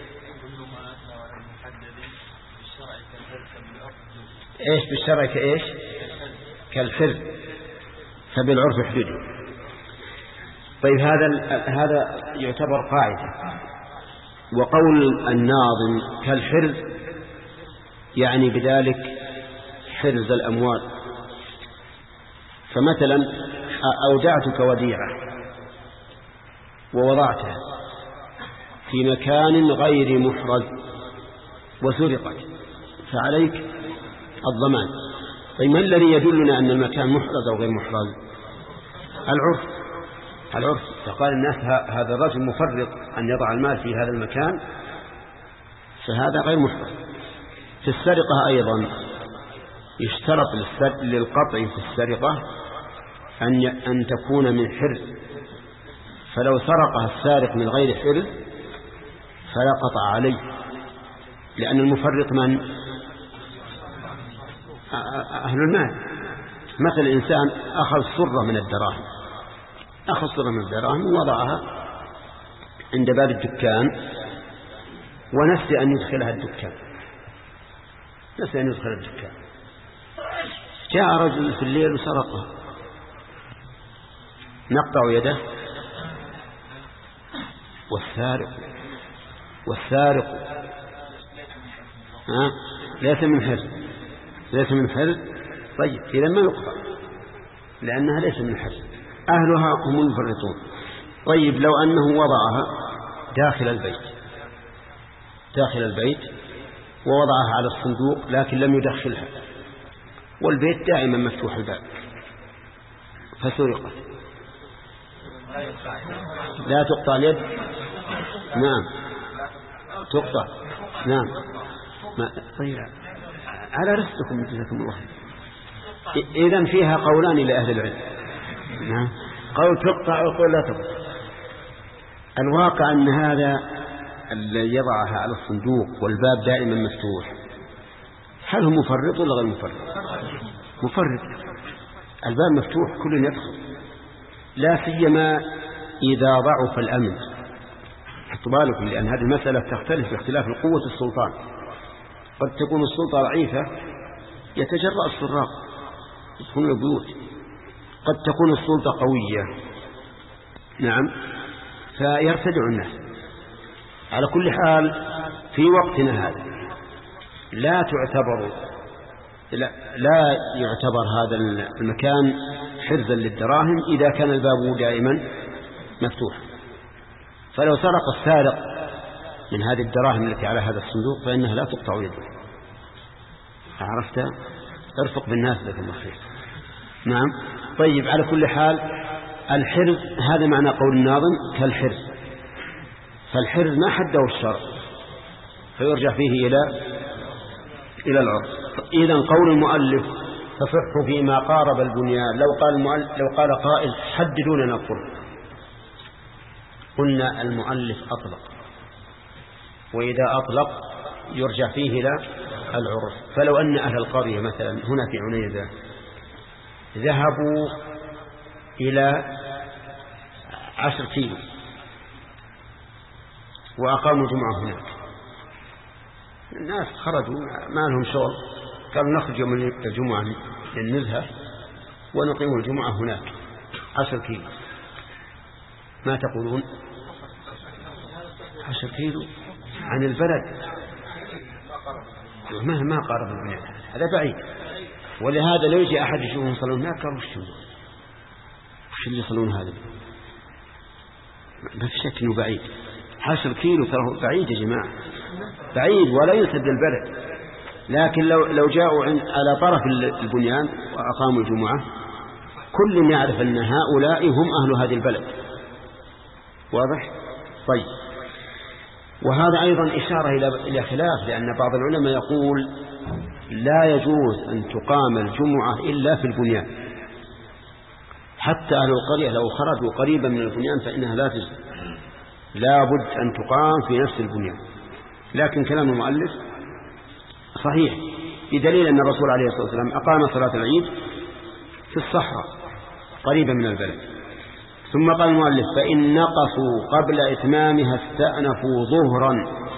ايش بالشرع كايش؟ كالحرز فبالعرف حدوده. طيب هذا هذا يعتبر قاعدة. وقول الناظم كالحرز يعني بذلك حرز الأموال. فمثلا أودعتك وديعة ووضعتها في مكان غير محرز وسرقت فعليك الضمان. طيب ما الذي يدلنا أن المكان محرز أو غير محرز؟ العرف. العرف. فقال الناس هذا الرجل مفرط أن يضع المال في هذا المكان فهذا غير محرز. في السرقة أيضا يشترط للقطع في السرقة أن أن تكون من حرز، فلو سرقها السارق من غير حرز فلا قطع عليه، لأن المفرط من أهل المال. مثل إنسان أخذ صرة من الدراهم أخذ صرة من الدراهم ووضعها عند باب الدكان ونسي أن يدخلها الدكان نسي أن يدخل الدكان جاء رجل في الليل وسرقها، نقطع يده. والسارق والسارق ها ليس من حرز ليس من حرز. طيب إذا ما يقطع لأنها ليس من حرز، أهلها هم المفرطون. طيب لو أنه وضعها داخل البيت داخل البيت ووضعها على الصندوق لكن لم يدخلها والبيت دائما مفتوح الباب فسرقت، لا تقطع اليد. نعم تقطع. نعم. ما طيب على رزقكم جزاكم الله. إذن فيها قولان لأهل العلم. نعم. قول تقطع وقول لا تقطع. الواقع أن هذا الذي يضعها على الصندوق والباب دائما مفتوح هل هو مفرط ولا غير مفرط؟ مفرط. الباب مفتوح كل يدخل، لا سيما إذا ضعف الأمن. حطوا بالكم لأن هذه المسألة تختلف باختلاف قوة السلطان. قد تكون السلطة ضعيفة يتجرأ السراق يدخلون البيوت، قد تكون السلطة قوية نعم فيرتدع الناس. على كل حال في وقتنا هذا لا تعتبر لا, لا يعتبر هذا المكان حرزا للدراهم إذا كان الباب دائما مفتوح. فلو سرق السارق من هذه الدراهم التي على هذا الصندوق فإنها لا تقطع يده. عرفت؟ ارفق بالناس لك الله خير. نعم. طيب على كل حال الحرز هذا معنى قول الناظم كالحرز، فالحرز ما حده الشرع فيرجع فيه إلى إلى العرف. إذن قول المؤلف تصح فيما قارب البنيان. لو قال المؤلف لو قال قائل حددوا لنا الطرق، قلنا المؤلف أطلق، وإذا أطلق يرجع فيه إلى العرف. فلو أن أهل القرية مثلا هنا في عنيزة ذهبوا إلى عشر كيلو وأقاموا جمعة هناك، الناس خرجوا ما لهم شغل، قالوا نخرج يوم الجمعة للنزهة ونقيم الجمعة هناك عشر كيلو، ما تقولون؟ عشر كيلو عن البلد ما ما قارب البنيان، هذا بعيد. ولهذا لو يجي أحد يشوفهم يصلون هناك قالوا وش وش اللي يصلون هذا؟ ما في شك إنه بعيد. عشر كيلو ترى بعيد يا جماعة، بعيد ولا يسد البلد. لكن لو لو جاءوا على طرف البنيان وأقاموا الجمعة كل يعرف أن هؤلاء هم أهل هذه البلد. واضح؟ طيب. وهذا أيضا إشارة إلى خلاف، لأن بعض العلماء يقول لا يجوز أن تقام الجمعة إلا في البنيان، حتى أهل القرية لو خرجوا قريبا من البنيان فإنها لا تجوز، لا بد أن تقام في نفس البنيان. لكن كلام المؤلف صحيح بدليل أن الرسول عليه الصلاة والسلام أقام صلاة العيد في الصحراء قريبا من البلد. ثم قال المؤلف فإن نقصوا قبل إتمامها استأنفوا ظهرا.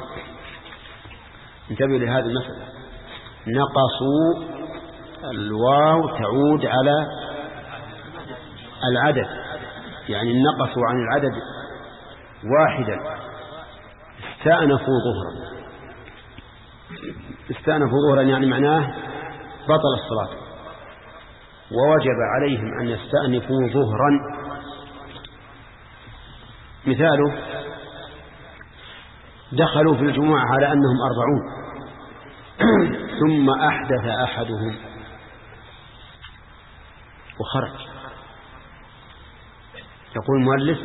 انتبهوا لهذه المسألة، نقصوا الواو تعود على العدد، يعني نقصوا عن العدد واحدا، استأنفوا ظهرا. استأنفوا ظهرا يعني معناه بطل الصلاة، ووجب عليهم أن يستأنفوا ظهرا. مثاله دخلوا في الجمعة على أنهم أربعون ثم أحدث أحدهم وخرج. يقول المؤلف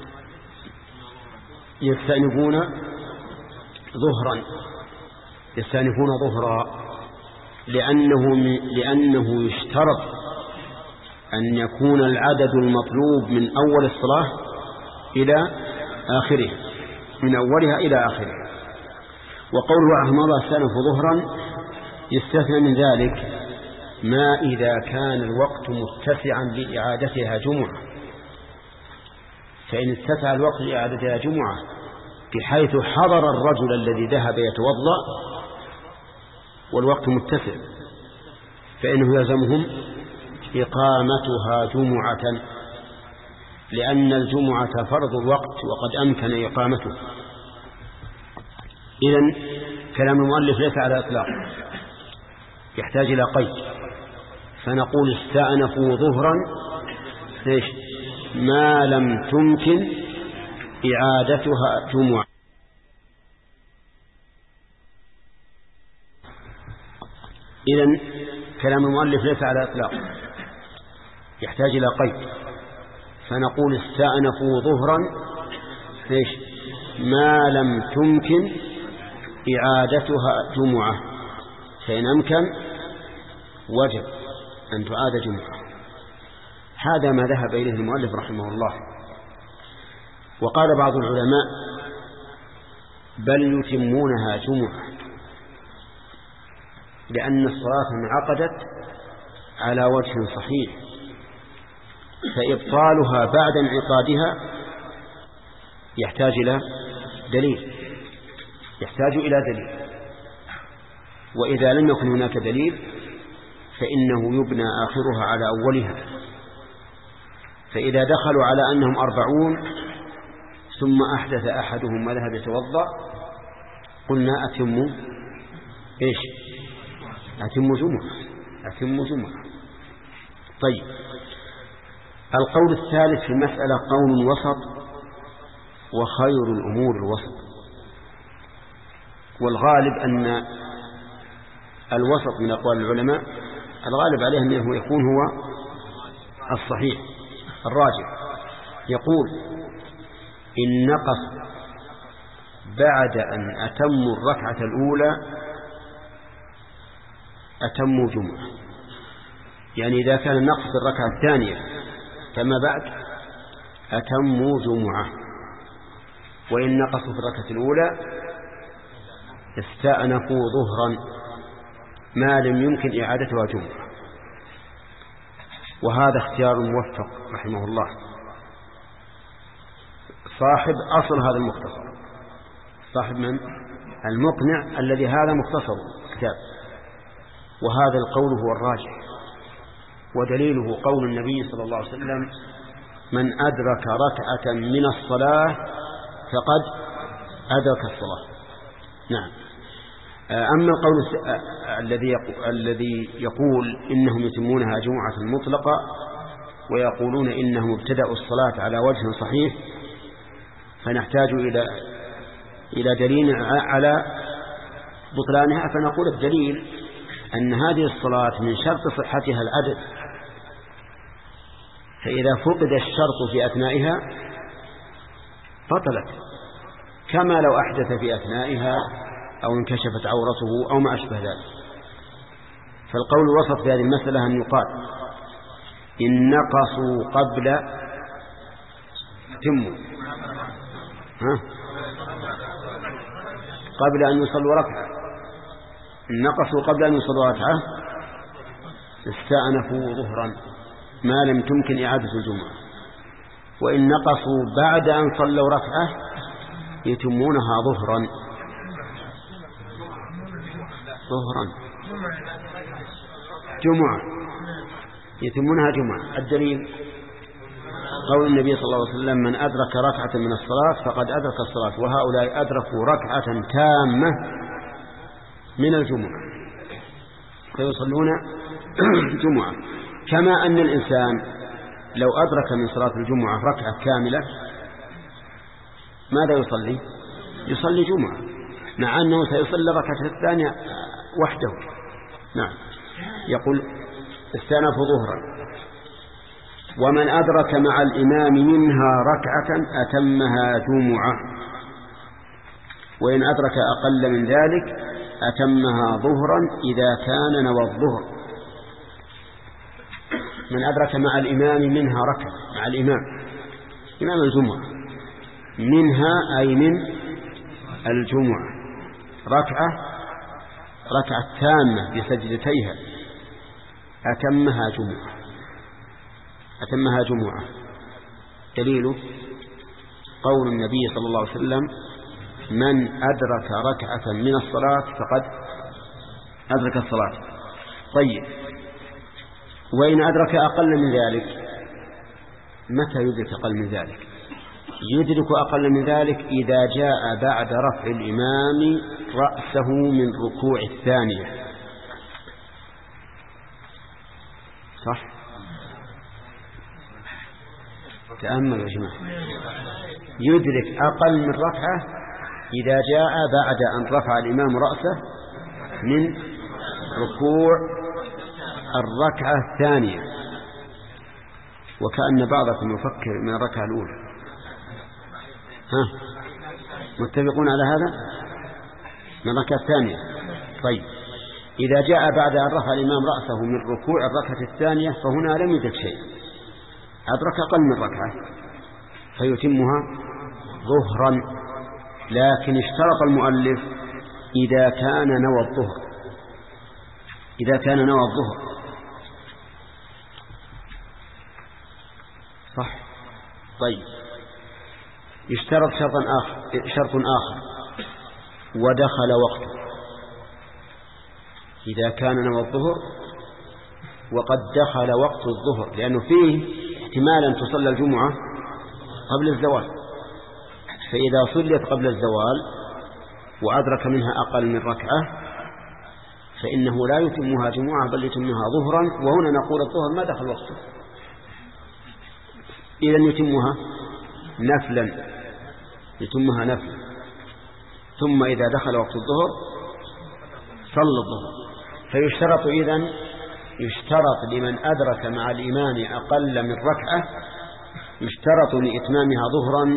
يستأنفون ظهرا، يستأنفون ظهرا لأنه, لأنه يشترط أن يكون العدد المطلوب من أول الصلاة إلى آخره، من أولها إلى آخره. وقوله رحمه الله استأنفوا ظهرا يستثنى من ذلك ما إذا كان الوقت متسعا لإعادتها جمعة. فإن اتسع الوقت لإعادتها جمعة بحيث حضر الرجل الذي ذهب يتوضأ والوقت متسع فإنه يلزمهم إقامتها جمعة، لأن الجمعة فرض الوقت وقد أمكن إقامته. إذن كلام المؤلف ليس على إطلاق، يحتاج إلى قيد. فنقول استأنفوا ظهرا إيش؟ ما لم تمكن إعادتها جمعة. إذن كلام المؤلف ليس على إطلاق، يحتاج إلى قيد. فنقول استأنفوا ظهرا إيش؟ ما لم تمكن إعادتها جمعة، فإن أمكن وجب أن تعاد جمعة. هذا ما ذهب إليه المؤلف رحمه الله. وقال بعض العلماء بل يتمونها جمعة، لأن الصلاة انعقدت على وجه صحيح، فإبطالها بعد انعقادها يحتاج إلى دليل، يحتاج إلى دليل. وإذا لم يكن هناك دليل فإنه يبنى آخرها على أولها. فإذا دخلوا على أنهم أربعون ثم أحدث أحدهم وذهب يتوضأ قلنا أتموا إيش؟ أتموا جمعة، أتموا جمعة. طيب، القول الثالث في المسألة قول وسط، وخير الأمور الوسط. والغالب أن الوسط من أقوال العلماء الغالب عليه أنه يكون هو الصحيح الراجح. يقول إن نقص بعد أن أتموا الركعة الأولى أتموا جمعة، يعني إذا كان النقص في الركعة الثانية فما بعد أتموا جمعة، وإن نقصوا في الركعة الأولى استأنفوا ظهرا ما لم يمكن إعادتها جمعة. وهذا اختيار موفق رحمه الله صاحب أصل هذا المختصر، صاحب من المقنع الذي هذا مختصر كتاب. وهذا القول هو الراجح، ودليله قول النبي صلى الله عليه وسلم: من أدرك ركعة من الصلاة فقد أدرك الصلاة. نعم. أما القول الذي الذي يقول إنهم يتمونها جمعة مطلقة ويقولون إنهم ابتدأوا الصلاة على وجه صحيح، فنحتاج إلى إلى دليل على بطلانها. فنقول الدليل أن هذه الصلاة من شرط صحتها العدد، فإذا فقد الشرط في أثنائها بطلت، كما لو أحدث في أثنائها أو انكشفت عورته أو ما أشبه ذلك. فالقول الوسط في هذه المسألة أن يقال إن نقصوا قبل تموا ها قبل أن يصلوا ركعة، إن نقصوا قبل أن يصلوا ركعة استأنفوا ظهرا ما لم تمكن إعادة الجمعة، وإن نقصوا بعد أن صلوا ركعة يتمونها ظهرا ظهرا جمعة يتمونها جمعة. الدليل قول النبي صلى الله عليه وسلم: من أدرك ركعة من الصلاة فقد أدرك الصلاة. وهؤلاء أدركوا ركعة تامة من الجمعة فيصلون جمعة. كما أن الإنسان لو أدرك من صلاة الجمعة ركعة كاملة ماذا يصلي؟ يصلي جمعة، مع أنه سيصلي الركعة الثانية وحده. نعم. يقول: استأنفوا ظهرا. ومن أدرك مع الإمام منها ركعة أتمها جمعة، وإن أدرك أقل من ذلك أتمها ظهرا إذا كان نوى الظهر. من أدرك مع الإمام منها ركعة، مع الإمام إمام الجمعة، منها أي من الجمعة ركعة ركعة تامة بسجدتيها أتمها جمعة أتمها جمعة. دليله قول النبي صلى الله عليه وسلم: من أدرك ركعة من الصلاة فقد أدرك الصلاة. طيب، وإن أدرك أقل من ذلك متى يدرك أقل من ذلك؟ يدرك أقل من ذلك إذا جاء بعد رفع الإمام رأسه من ركوع الثانية. صح؟ تأمل يا جماعة. يدرك أقل من ركعة إذا جاء بعد أن رفع الإمام رأسه من ركوع الركعة الثانية. وكأن بعضكم يفكر من الركعة الأولى. ها متفقون على هذا؟ من الركعة الثانية. طيب، إذا جاء بعد أن رفع الإمام رأسه من ركوع الركعة الثانية فهنا لم يدرك شيء، أدرك أقل من ركعة فيتمها ظهرا. لكن اشترط المؤلف إذا كان نوى الظهر إذا كان نوى الظهر صح. طيب، يشترط شرطا آخر شرط آخر ودخل وقته. إذا كان نوى الظهر وقد دخل وقت الظهر، لأنه فيه احتمالا تصلى الجمعة قبل الزوال، فإذا صليت قبل الزوال وأدرك منها أقل من ركعة فإنه لا يتمها جمعة بل يتمها ظهرا. وهنا نقول الظهر ما دخل وقته، إذن يتمها نفلا يتمها نفلا ثم إذا دخل وقت الظهر صلى الظهر. فيشترط إذن يشترط لمن أدرك مع الإمام أقل من ركعة يشترط لإتمامها ظهرا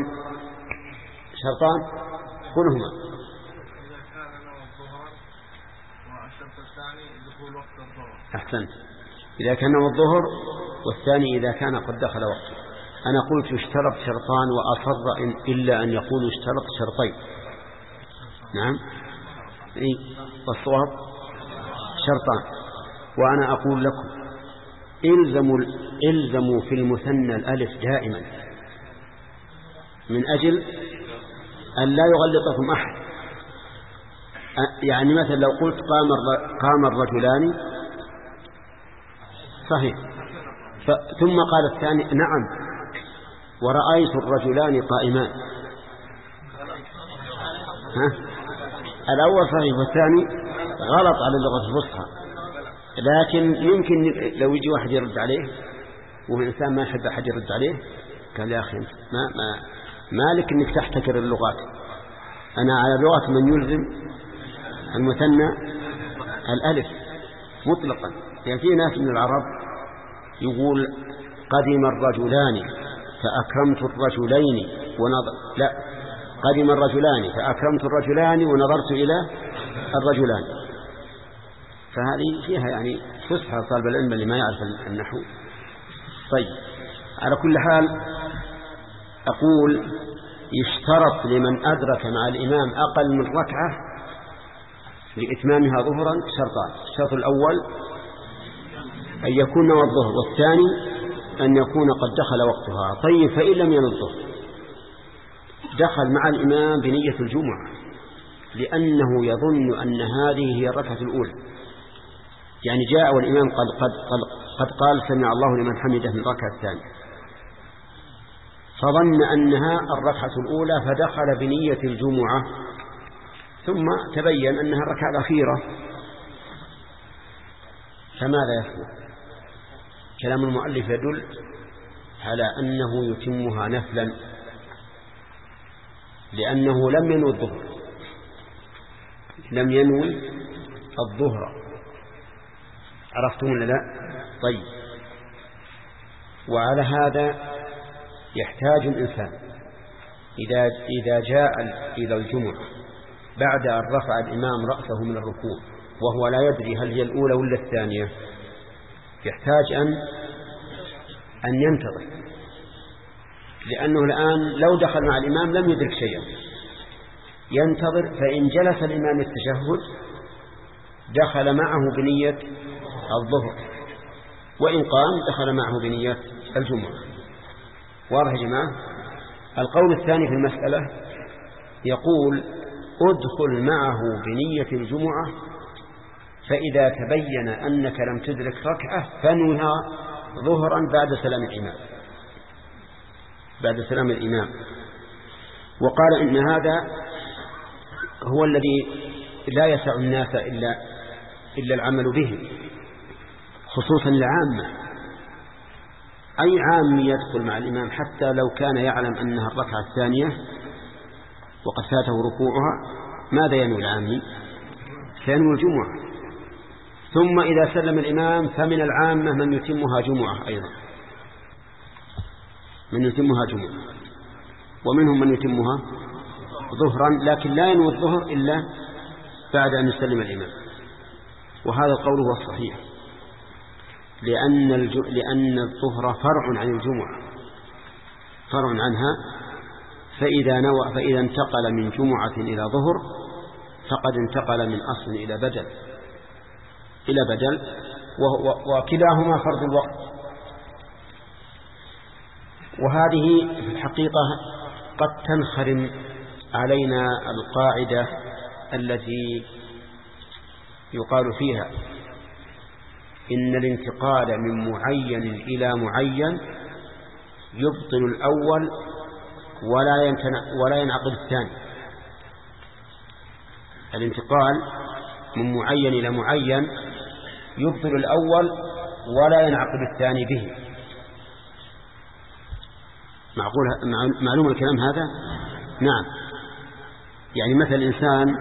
شرطان كلهما. الثاني دخول وقت الظهر. أحسنت. إذا كان الظهر، والثاني إذا كان قد دخل وقته. أنا قلت يشترط شرطان وأصر إن إلا أن يقول يشترط شرطين. نعم، إيه؟ والصواب شرطان. وأنا أقول لكم إلزموا, إلزموا في المثنى الألف دائما من أجل أن لا يغلطكم أحد. يعني مثلا لو قلت قام قام الرجلان صحيح، ثم قال الثاني نعم ورأيت الرجلان قائمان، ها؟ الأول صحيح والثاني غلط على اللغة الفصحى. لكن يمكن لو يجي واحد يرد عليه وهو إنسان ما يحب أحد يرد عليه، قال يا أخي ما ما مالك إنك تحتكر اللغات. أنا على لغة من يلزم المثنى الألف مطلقا. يعني في ناس من العرب يقول قدم الرجلان فأكرمت الرجلين ونظر لا قدم الرجلان فأكرمت الرجلان ونظرت إلى الرجلان. فهذه فيها يعني فسحة طالب العلم اللي ما يعرف النحو. طيب، على كل حال أقول يشترط لمن أدرك مع الإمام أقل من ركعة لإتمامها ظهرا شرطان. الشرط الأول أن يكون نوى الظهر، والثاني أن يكون قد دخل وقتها. طيب، فإن لم ينوي الظهر دخل مع الإمام بنية الجمعة لأنه يظن أن هذه هي الركعة الأولى. يعني جاء والإمام قد, قد, قد, قد قال سمع الله لمن حمده من الركعة الثانية، فظن أنها الركعة الأولى فدخل بنية الجمعة، ثم تبين أنها الركعة الأخيرة، فماذا يفعل؟ كلام المؤلف يدل على أنه يتمها نفلا، لأنه لم ينوي الظهر لم ينوي الظهر عرفتم ولا لا؟ طيب، وعلى هذا يحتاج الإنسان إذا, إذا جاء إلى الجمعة بعد أن رفع الإمام رأسه من الركوع وهو لا يدري هل هي الأولى ولا الثانية، يحتاج أن أن ينتظر، لأنه الآن لو دخل مع الإمام لم يدرك شيئا. ينتظر، فإن جلس الإمام التشهد دخل معه بنية الظهر، وإن قام دخل معه بنية الجمعة. واضح يا جماعة؟ القول الثاني في المسألة يقول ادخل معه بنية الجمعة، فإذا تبين أنك لم تدرك ركعة فانوها ظهرا بعد سلام الإمام بعد سلام الإمام. وقال إن هذا هو الذي لا يسع الناس إلا إلا العمل به، خصوصا العامة. أي عام يدخل مع الإمام حتى لو كان يعلم أنها الركعة الثانية وقد فاته ركوعها، ماذا ينوي العامي؟ سينوي الجمعة. ثم إذا سلم الإمام فمن العامة من يتمها جمعة أيضا، من يتمها جمعة، ومنهم من يتمها ظهرا، لكن لا ينوي الظهر إلا بعد أن يسلم الإمام. وهذا القول هو الصحيح، لأن الج... لأن الظهر فرع عن الجمعة، فرع عنها، فإذا نوى فإذا انتقل من جمعة إلى ظهر فقد انتقل من أصل إلى بدل إلى بدل و... وكلاهما فرض الوقت. وهذه في الحقيقة قد تنخرم علينا القاعدة التي يقال فيها إن الانتقال من معين إلى معين يبطل الأول ولا ينتنع ولا ينعقد الثاني. الانتقال من معين إلى معين يبطل الأول ولا ينعقد الثاني به. معقول معلوم الكلام هذا؟ نعم. يعني مثل الإنسان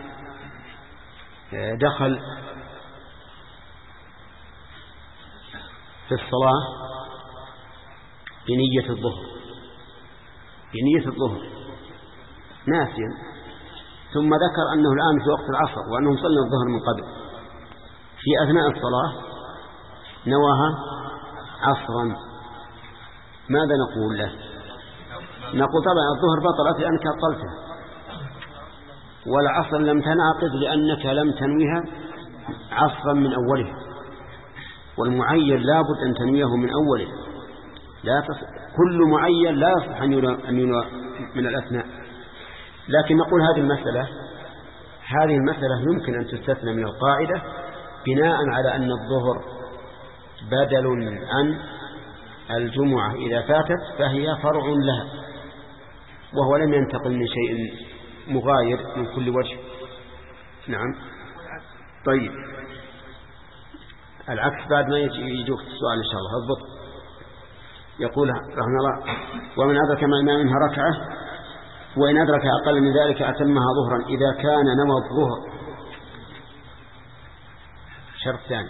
دخل في الصلاة بنية الظهر بنية الظهر ناسيا، ثم ذكر أنه الآن في وقت العصر وأنه صلى الظهر من قبل. في أثناء الصلاة نواها عصرا ماذا نقول له؟ نقول طبعا الظهر بطلت لأنك أبطلتها، والعصر لم تنعقد لأنك لم تنويها عصرا من أولها، والمعين لابد أن تنويه من أوله، لا تص... كل معين لا يصح أن ينوى من الأثناء. لكن نقول هذه المسألة هذه المسألة يمكن أن تستثنى من القاعدة بناء على أن الظهر بدل عن الجمعة إذا فاتت فهي فرع لها، وهو لم ينتقل من شيء مغاير من كل وجه. نعم. طيب العكس بعد ما يجوك السؤال إن شاء الله اضبط. يقول رحمه الله: ومن أدرك مع إمامها ركعة وإن أدرك أقل من ذلك أتمها ظهرا إذا كان نوى الظهر. شرط ثاني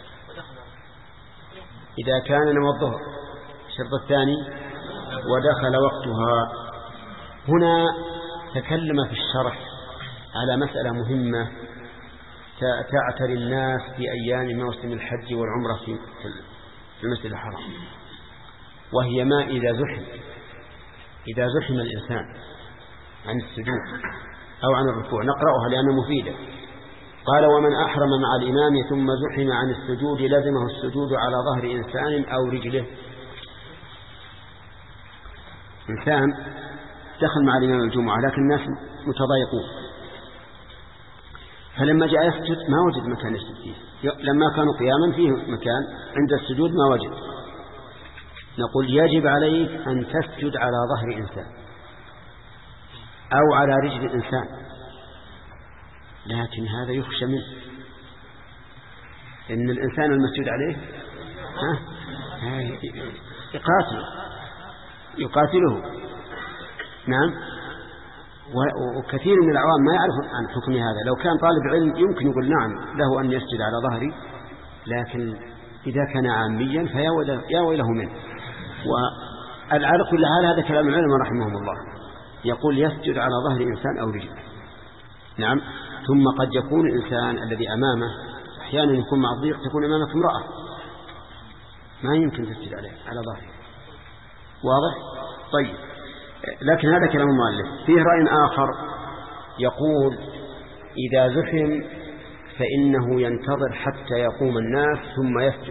إذا كان نوى الظهر. الشرط الثاني ودخل وقتها. هنا تكلم في الشرح على مسألة مهمة تعتري الناس في أيام موسم الحج والعمرة في المسجد الحرام، وهي ما إذا زحم إذا زحم الإنسان عن السجود أو عن الركوع. نقرأها لأنها مفيدة. قال: ومن أحرم مع الإمام ثم زحم عن السجود لزمه السجود على ظهر إنسان أو رجله. إنسان دخل مع الإمام الجمعة لكن الناس متضايقون، فلما جاء يسجد ما وجد مكان يسجد فيه. لما كانوا قياما فيه مكان عند السجود ما وجد. نقول يجب عليك أن تسجد على ظهر إنسان أو على رجل إنسان، لكن هذا يخشى منه، إن الإنسان المسجود عليه ها يقاتل يقاتله. نعم. وكثير من العوام ما يعرف عن حكم هذا. لو كان طالب علم يمكن يقول نعم له أن يسجد على ظهري، لكن إذا كان عاميا فيا ويله منه. وعلى كل حال هذا كلام العلماء رحمهم الله، يقول يسجد على ظهر إنسان أو رجل. نعم. ثم قد يكون الإنسان الذي أمامه أحيانا يكون مع الضيق، تكون أمامك امرأة ما يمكن تسجد عليه على ظهره. واضح؟ طيب. لكن هذا كلام المؤلف. فيه رأي آخر يقول إذا زحم فإنه ينتظر حتى يقوم الناس ثم يسجد،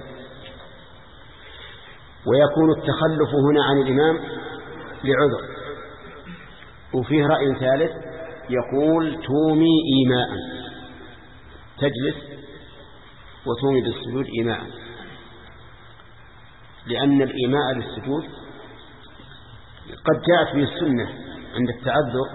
ويكون التخلف هنا عن الإمام لعذر. وفيه رأي ثالث يقول تومي إيماء، تجلس وتومي بالسجود إيماء، لأن الإيماء للسجود قد جاءت به السنة عند التعذر،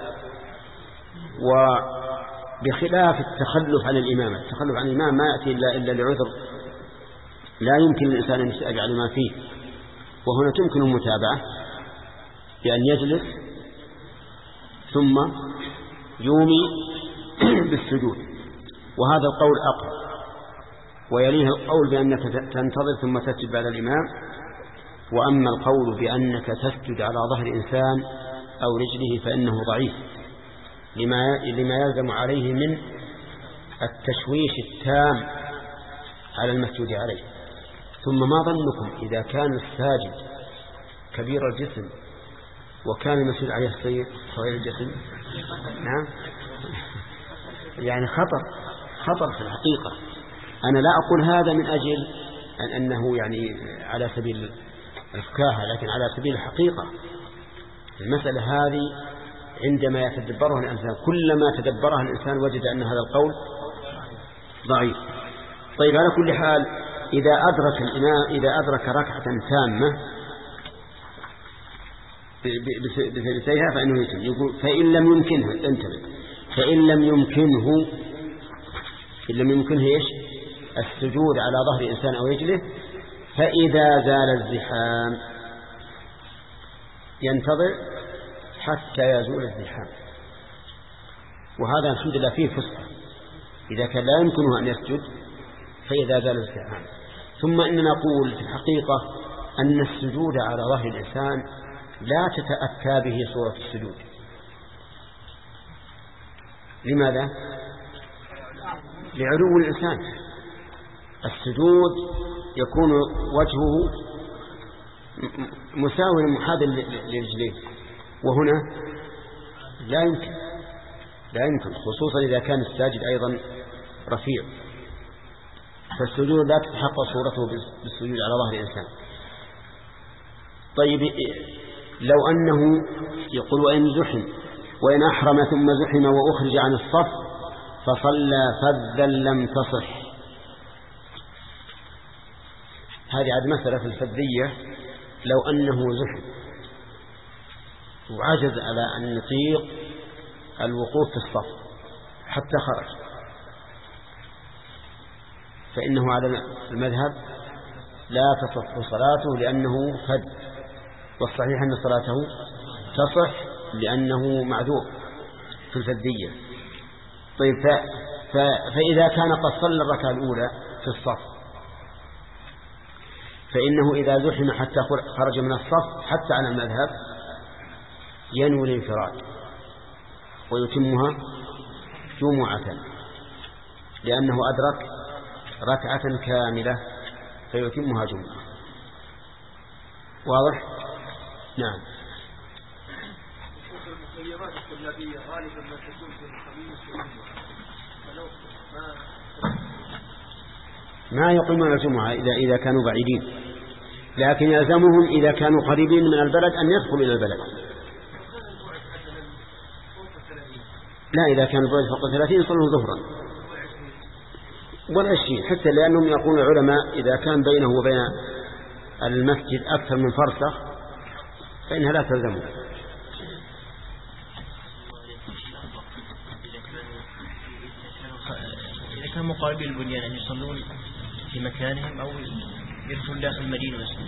وبخلاف التخلف عن الإمامة. التخلف عن الإمام ما يأتي إلا, إلا لعذر لا يمكن للإنسان أن يسأل ما فيه، وهنا تمكن المتابعة بأن يجلس ثم يومي بالسجود، وهذا القول أقرب. ويليه القول بأنك تنتظر ثم تسجد بعد الإمام. وأما القول بأنك تسجد على ظهر إنسان أو رجله فإنه ضعيف لما لما يلزم عليه من التشويش التام على المسجود عليه. ثم ما ظنكم إذا كان الساجد كبير الجسم وكان المسجود عليه صغير الجسم؟ نعم، يعني خطر خطر في الحقيقة. أنا لا أقول هذا من أجل أن أنه يعني على سبيل الفكاهة، لكن على سبيل الحقيقة. المسألة هذه عندما يتدبرها الإنسان كلما تدبرها الإنسان وجد أن هذا القول ضعيف. طيب، على كل حال إذا أدرك الإمام إذا أدرك ركعة تامة بثلثيها فإنه يتم. يقول فإن لم يمكنه، انتبه، فإن لم يمكنه إن لم يمكنه إيش؟ السجود على ظهر إنسان أو رجله، فإذا زال الزحام ينتظر حتى يزول الزحام. وهذا الحمد لله فيه فسحة إذا كان لا يمكنه أن يسجد فإذا زال الزحام. ثم إننا نقول في الحقيقة أن السجود على ظهر الإنسان لا تتأتى به صورة السجود. لماذا؟ لعلو الإنسان. السجود يكون وجهه مساوي محاذ لرجليه، وهنا لا يمكن لا يمكن خصوصا إذا كان الساجد أيضا رفيع، فالسجود لا تتحقق صورته بالسجود على ظهر الإنسان. طيب لو أنه يقول وإن زحم وإن أحرم ثم زحم وأخرج عن الصف فصلى فذا لم تصح. هذه عاد مسألة في الفذية. لو أنه زحم وعجز على أن يطيق الوقوف في الصف حتى خرج، فإنه على المذهب لا تصح صلاته لأنه فد، والصحيح أن صلاته تصح لأنه معذور في الفدية. طيب ف... ف... فإذا كان قد صلى الركعة الأولى في الصف فإنه إذا زحم حتى خرج من الصف حتى على المذهب ينوي الانفراد ويتمها جمعة، لأنه أدرك ركعة كاملة فيتمها جمعة. واضح؟ نعم. المخيرات الطلابية غالبا ما تكون في الخميس ما يقيمون الجمعة إذا إذا كانوا بعيدين، لكن يلزمهم إذا كانوا قريبين من البلد أن يدخلوا إلى البلد. لا، إذا كان البلد فوق ثلاثين يصلوا ظهرا والعشرين، حتى لأنهم يقول العلماء إذا كان بينه وبين المسجد أكثر من فرسخ فإنها لا تلزمه. إذا كانوا مقاربين البنيان أن يصلون في مكانهم أو يدخلون داخل المدينة مثلا؟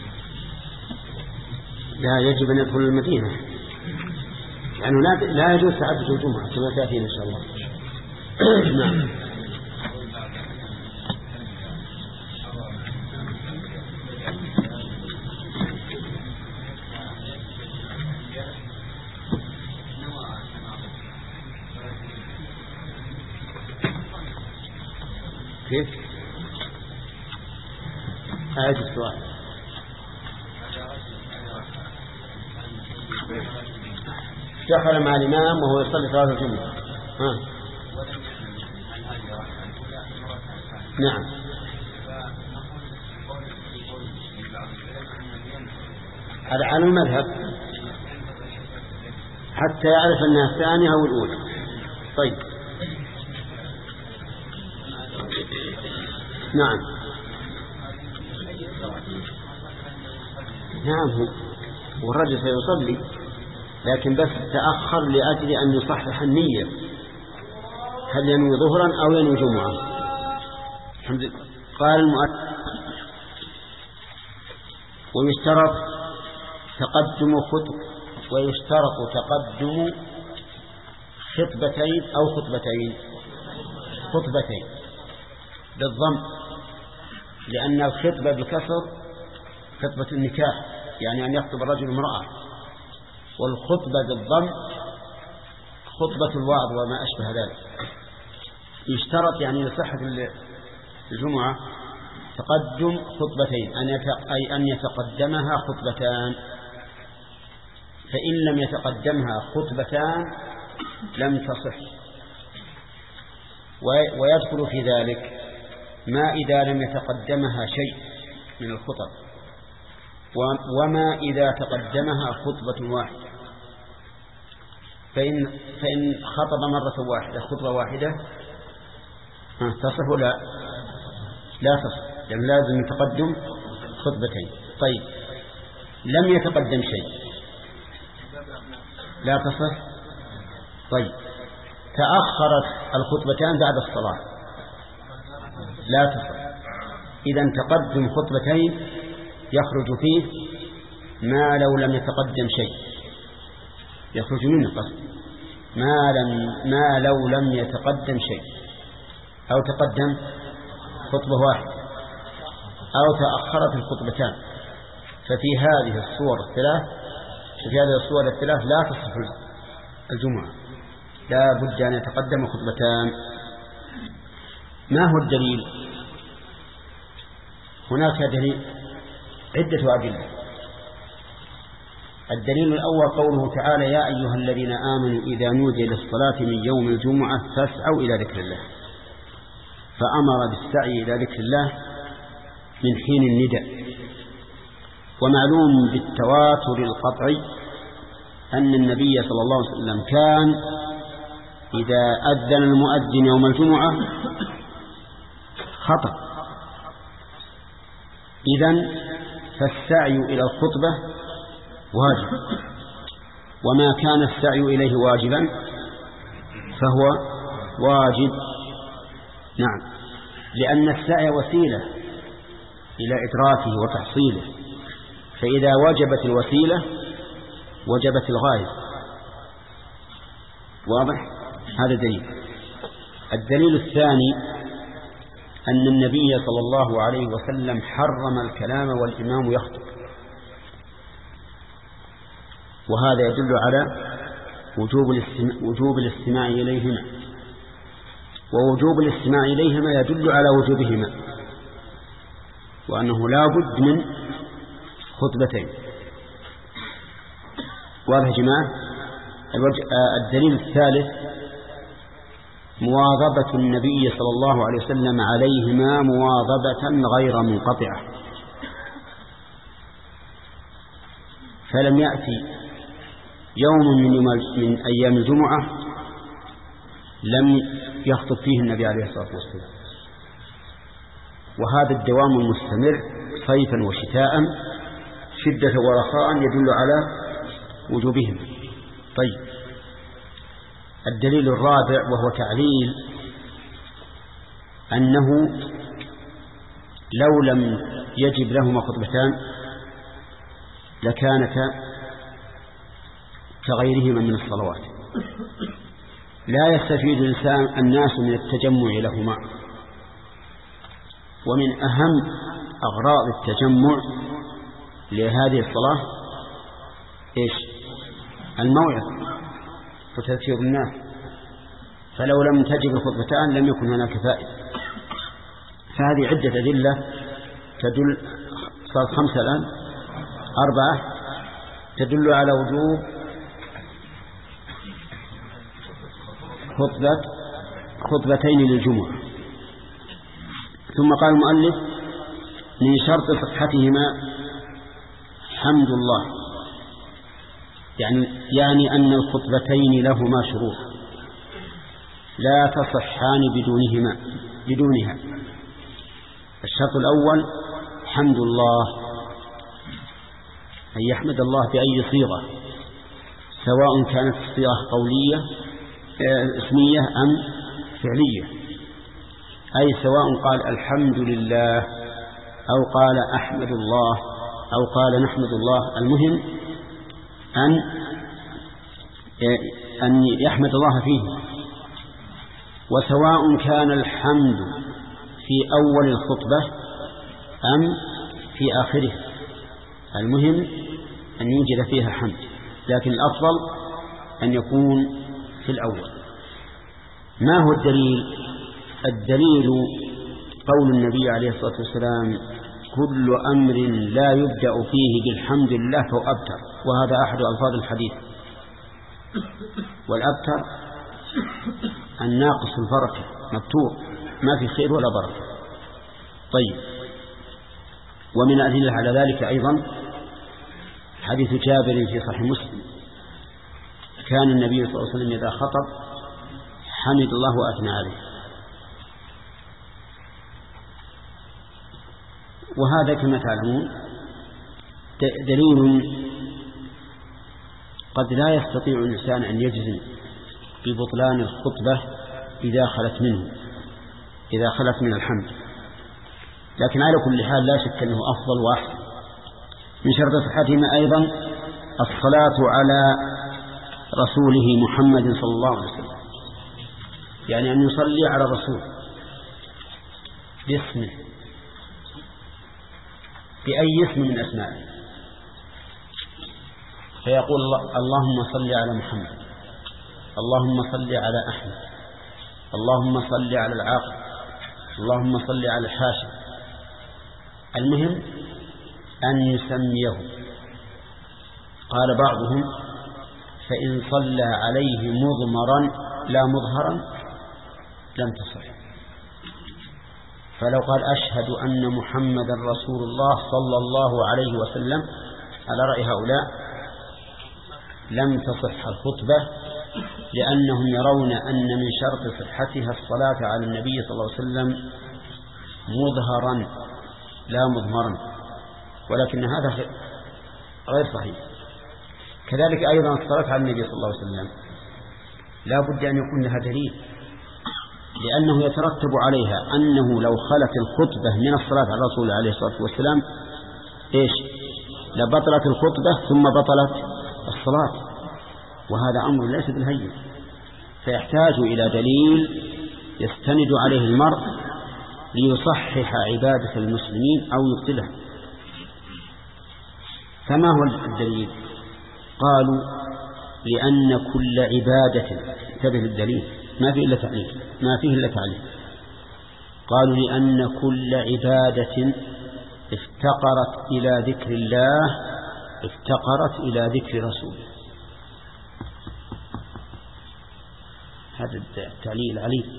لا، يجب أن يدخل المدينة، لأنه لا لا يجوز تعدد الجمعة كما تأتينا إن شاء الله. نعم. كيف؟ أعد السؤال. دخل مع الإمام وهو يصلي صلاة الجمعة. ها. نعم. هذا على المذهب حتى يعرف أنها الثانية أو الأولى. طيب. نعم نعم والرجل سيصلي لكن بس تأخر لأجل أن يصحح النية، هل ينوي ظهرا أو ينوي جمعة. قال المؤلف ويشترط تقدم خطب ويشترط تقدم خطبتين أو خطبتين خطبتين بالضم، لأن الخطبة بكسر خطبة النكاح يعني أن يخطب الرجل امرأة، والخطبة بالضم خطبة الوعظ وما أشبه ذلك. يشترط يعني لصحة الجمعة تقدم خطبتين أي أن يتقدمها خطبتان، فإن لم يتقدمها خطبتان لم تصح. ويدخل في ذلك ما إذا لم يتقدمها شيء من الخطب، وما إذا تقدمها خطبة واحدة. فإن, فإن خطب مرة واحدة خطبة واحدة تصح ولا لا تصح، لأن لازم يتقدم خطبتين. طيب لم يتقدم شيء لا تصح. طيب تأخرت الخطبتان بعد الصلاة لا تصح. إذا تقدم خطبتين يخرج فيه ما لو لم يتقدم شيء، يخرج منه قصد ما, لم ما لو لم يتقدم شيء، أو تقدم خطبة واحدة أو تأخرت الخطبتان. ففي هذه الصور الثلاث في هذه الصور الثلاث لا تصح الجمعة، لا بد أن يتقدم خطبتان. ما هو الدليل؟ هناك دليل عدة أدلة. الدليل الأول قوله تعالى: يا أيها الذين آمنوا إذا نودي للصلاة من يوم الجمعة فاسعوا إلى ذكر الله، فأمر بالسعي إلى ذكر الله من حين النداء. ومعلوم بالتواتر القطعي أن النبي صلى الله عليه وسلم كان إذا أذن المؤذن يوم الجمعة خطب. إذن فالسعي إلى الخطبة واجب، وما كان السعي إليه واجبا فهو واجب. نعم، لأن السعي وسيلة إلى إدراكه وتحصيله، فإذا وجبت الوسيلة وجبت الغاية. واضح؟ هذا دليل. الدليل الثاني أن النبي صلى الله عليه وسلم حرم الكلام والإمام يخطب، وهذا يدل على وجوب الاستماع, وجوب الاستماع إليهما، ووجوب الاستماع إليهما يدل على وجوبهما، وأنه لا بد من خطبتين. واضح يا جماعة؟ الدليل الثالث مواظبة النبي صلى الله عليه وسلم عليهما مواظبة غير منقطعة، فلم يأتي يوم من, من أيام الجمعة لم يخطب فيه النبي عليه الصلاة والسلام. وهذا الدوام المستمر صيفا وشتاء شدة ورخاء يدل على وجوبهم. طيب، الدليل الرابع وهو تعليل أنه لو لم يجب لهما خطبتان لكانتا كغيرهما من الصلوات. لا يستفيد الناس من التجمع لهما، ومن أهم أغراض التجمع لهذه الصلاة إيش؟ الموعظة وتذكير الناس، فلو لم تجب الخطبتان لم يكن هناك فائدة. فهذه عدة أدلة تدل، صارت خمسة الآن، أربعة تدل على وجوب خطبة خطبتين للجمعة. ثم قال المؤلف: من شرط صحتهما حمد الله، يعني يعني أن الخطبتين لهما شروط لا تصحان بدونهما بدونها. الشرط الأول حمد الله، أن يحمد الله بأي صيغة، سواء كانت الصيغة قولية اسمية أم فعلية، أي سواء قال الحمد لله أو قال أحمد الله أو قال نحمد الله، المهم أن أن يحمد الله فيه. وسواء كان الحمد في أول الخطبة أم في آخره، المهم أن يوجد فيها حمد، لكن الأفضل أن يكون في الأول. ما هو الدليل؟ الدليل قول النبي عليه الصلاة والسلام: كل أمر لا يبدأ فيه بالحمد لله فهو أبتر، وهذا أحد ألفاظ الحديث. والأبتر الناقص البركة، مبتور، ما في خير ولا بركة. طيب، ومن الأدلة على ذلك أيضا حديث جابر في صحيح مسلم: كان النبي صلى الله عليه وسلم إذا خطب حمد الله وأثنى عليه. وهذا كما تعلمون دليل قد لا يستطيع الإنسان أن يجزم ببطلان الخطبة إذا خلت منه إذا خلت من الحمد، لكن على كل حال لا شك أنه أفضل وأحسن. من شرط صحتهما أيضا الصلاة على رسوله محمد صلى الله عليه وسلم، يعني أن يصلي على الرسول باسمه، بأي اسم من أسمائه، فيقول اللهم صل على محمد، اللهم صل على أحمد، اللهم صل على العاقب، اللهم صل على الحاشم، المهم أن يسميه. قال بعضهم فإن صلى عليه مضمرا لا مظهرا لم تصح. فلو قال أشهد أن محمدا رسول الله صلى الله عليه وسلم على رأي هؤلاء لم تصح الخطبة، لأنهم يرون أن من شرط صحتها الصلاة على النبي صلى الله عليه وسلم مظهرا لا مضمرا، ولكن هذا غير صحيح. كذلك أيضا الصلاة على النبي صلى الله عليه وسلم لا بد أن يكون لها دليل، لأنه يترتب عليها أنه لو خلت الخطبة من الصلاة على الرسول عليه الصلاة والسلام إيش؟ لبطلت الخطبة ثم بطلت الصلاة، وهذا أمر ليس بالهين، فيحتاج إلى دليل يستند عليه المرء ليصحح عبادة المسلمين أو يبطلها. فما هو الدليل؟ قالوا لأن كل عبادة، انتبه للدليل ما فيه إلا تعليل، ما فيه إلا تعليل. قالوا لأن كل عبادة افتقرت إلى ذكر الله افتقرت إلى ذكر رسوله. هذا التعليل عليل،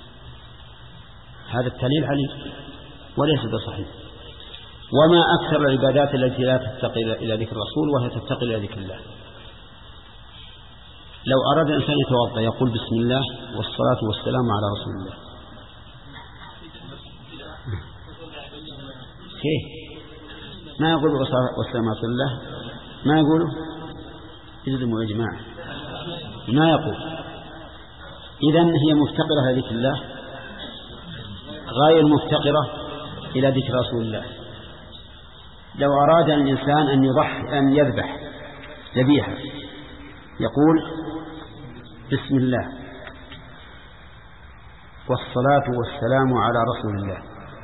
هذا التعليل عليل وليس بصحيح. وما أكثر العبادات التي لا تفتقر إلى ذكر الرسول وهي تفتقر إلى ذكر الله. لو أراد الإنسان يتوضأ يقول بسم الله والصلاة والسلام على رسول الله. كيف ما يقول والسلام على رسول الله؟ ما يقوله إذن يا جماعة، ما يقول. إذن هي مفتقرة إلى ذكر الله غير مفتقرة إلى ذكر رسول الله. لو أراد الإنسان أن يضحي أن يذبح ذبيحة يقول بسم الله والصلاة والسلام على رسول الله.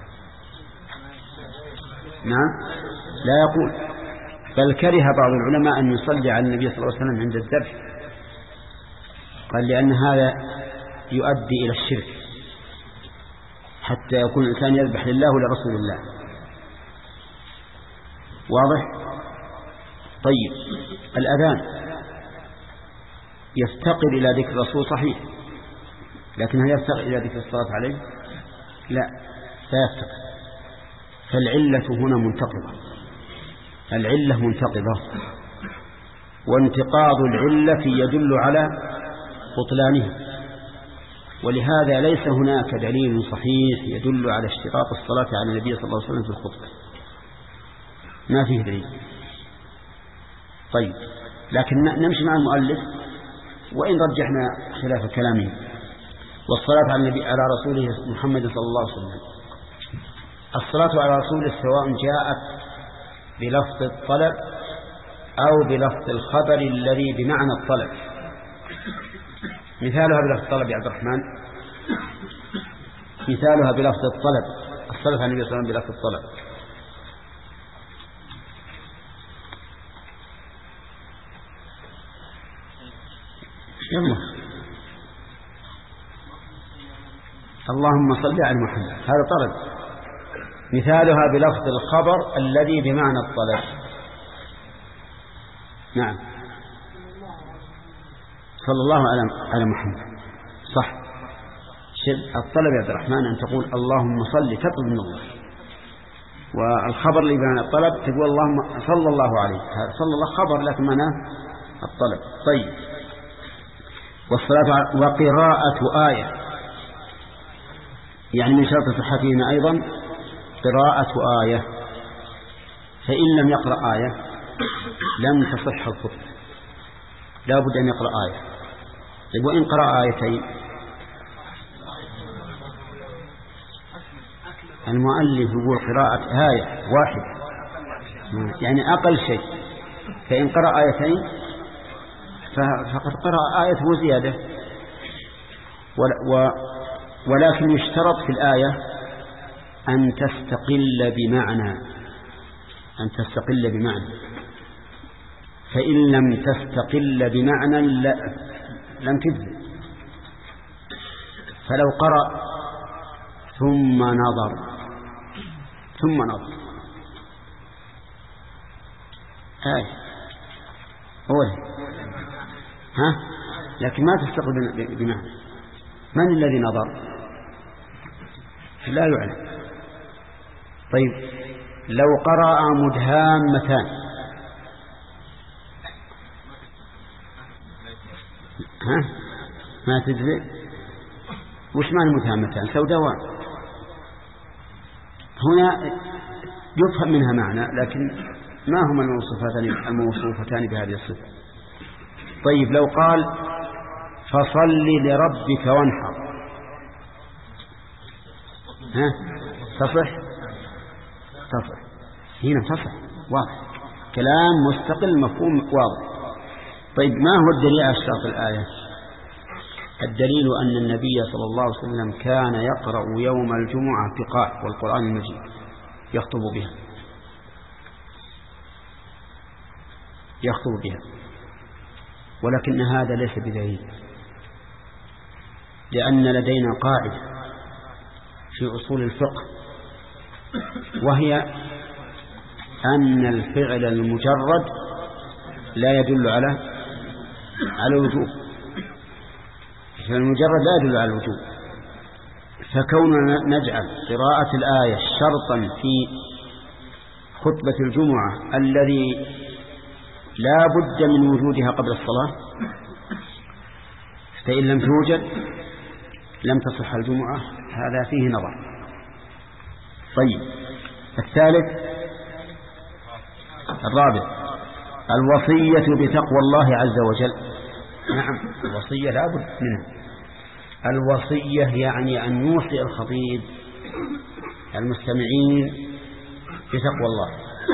نعم لا يقول، بل كره بعض العلماء أن يصلي على النبي صلى الله عليه وسلم عند الذبح، قال لأن هذا يؤدي إلى الشرك حتى يكون الإنسان يذبح لله ولرسول الله. واضح؟ طيب الأذان يفتقر إلى ذكر الرسول صحيح، لكن هل يفتقر إلى ذكر الصلاة عليه؟ لا لا يفتقر. فالعلة هنا منتقضة، العلة منتقضة، وانتقاض العلة يدل على بطلانها، ولهذا ليس هناك دليل صحيح يدل على اشتراط الصلاة على النبي صلى الله عليه وسلم في الخطبة، ما فيه دليل. طيب لكن نمشي مع المؤلف وإن رجحنا خلاف كلامه. والصلاة على النبي على رسوله محمد صلى الله عليه وسلم، الصلاة على رسوله سواء جاءت بلفظ الطلب أو بلفظ الخبر الذي بمعنى الطلب. مثالها بلفظ الطلب يا عبد الرحمن، مثالها بلفظ الطلب، الصلاة على النبي صلى الله عليه وسلم بلفظ الطلب. يلا اللهم صل على محمد، هذا طلب. مثالها بلفظ الخبر الذي بمعنى الطلب. نعم صلى الله على محمد صح. الطلب يا عبد الرحمن أن تقول اللهم صل تطلب من الله، والخبر اللي بمعنى الطلب تقول اللهم صلى الله عليه، صلى الله خبر لكن معناه الطلب. طيب والصلاة وقراءة آية، يعني من شرط صحتهما أيضا قراءة آية، فإن لم يقرأ آية لم تصح الخطبة، لا بد أن يقرأ آية. طيب وإن قرأ آيتين؟ المؤلف يقول قراءة آية واحدة يعني أقل شيء، فإن قرأ آيتين فقد قرأ آية وزيادة. ولكن يشترط في الآية أن تستقل بمعنى، أن تستقل بمعنى، فإن لم تستقل بمعنى لم تجزي. فلو قرأ ثم نظر ثم نظر آية أول ها لكن ما تستقبل بمعنى. من الذي نظر؟ لا يعلم. طيب لو قرأ مدهامتان ها ما تدري وش معنى مدهامتان؟ سوداوان. هنا يفهم منها معنى لكن ما هما الموصوفتان الموصوفتان بهذه الصفة. طيب لو قال فصل لربك وانحر ها تصح تصح هنا تصح واضح كلام مستقل مفهوم واضح. طيب ما هو الدليل على اشتراط الآية؟ الدليل أن النبي صلى الله عليه وسلم كان يقرأ يوم الجمعة بقاف والقرآن المجيد يخطب بها يخطب بها ولكن هذا ليس بدليل، لأن لدينا قاعدة في أصول الفقه وهي أن الفعل المجرد لا يدل على على الوجوب. الفعل المجرد لا يدل على الوجوب، فكوننا نجعل قراءة الآية شرطا في خطبة الجمعة الذي لا بد من وجودها قبل الصلاة، فإن لم توجد لم تصح الجمعة، هذا فيه نظر. طيب الثالث الرابع الوصية بتقوى الله عز وجل. نعم الوصية لا بد منها. الوصية يعني أن يوصي الخطيب المستمعين بتقوى الله،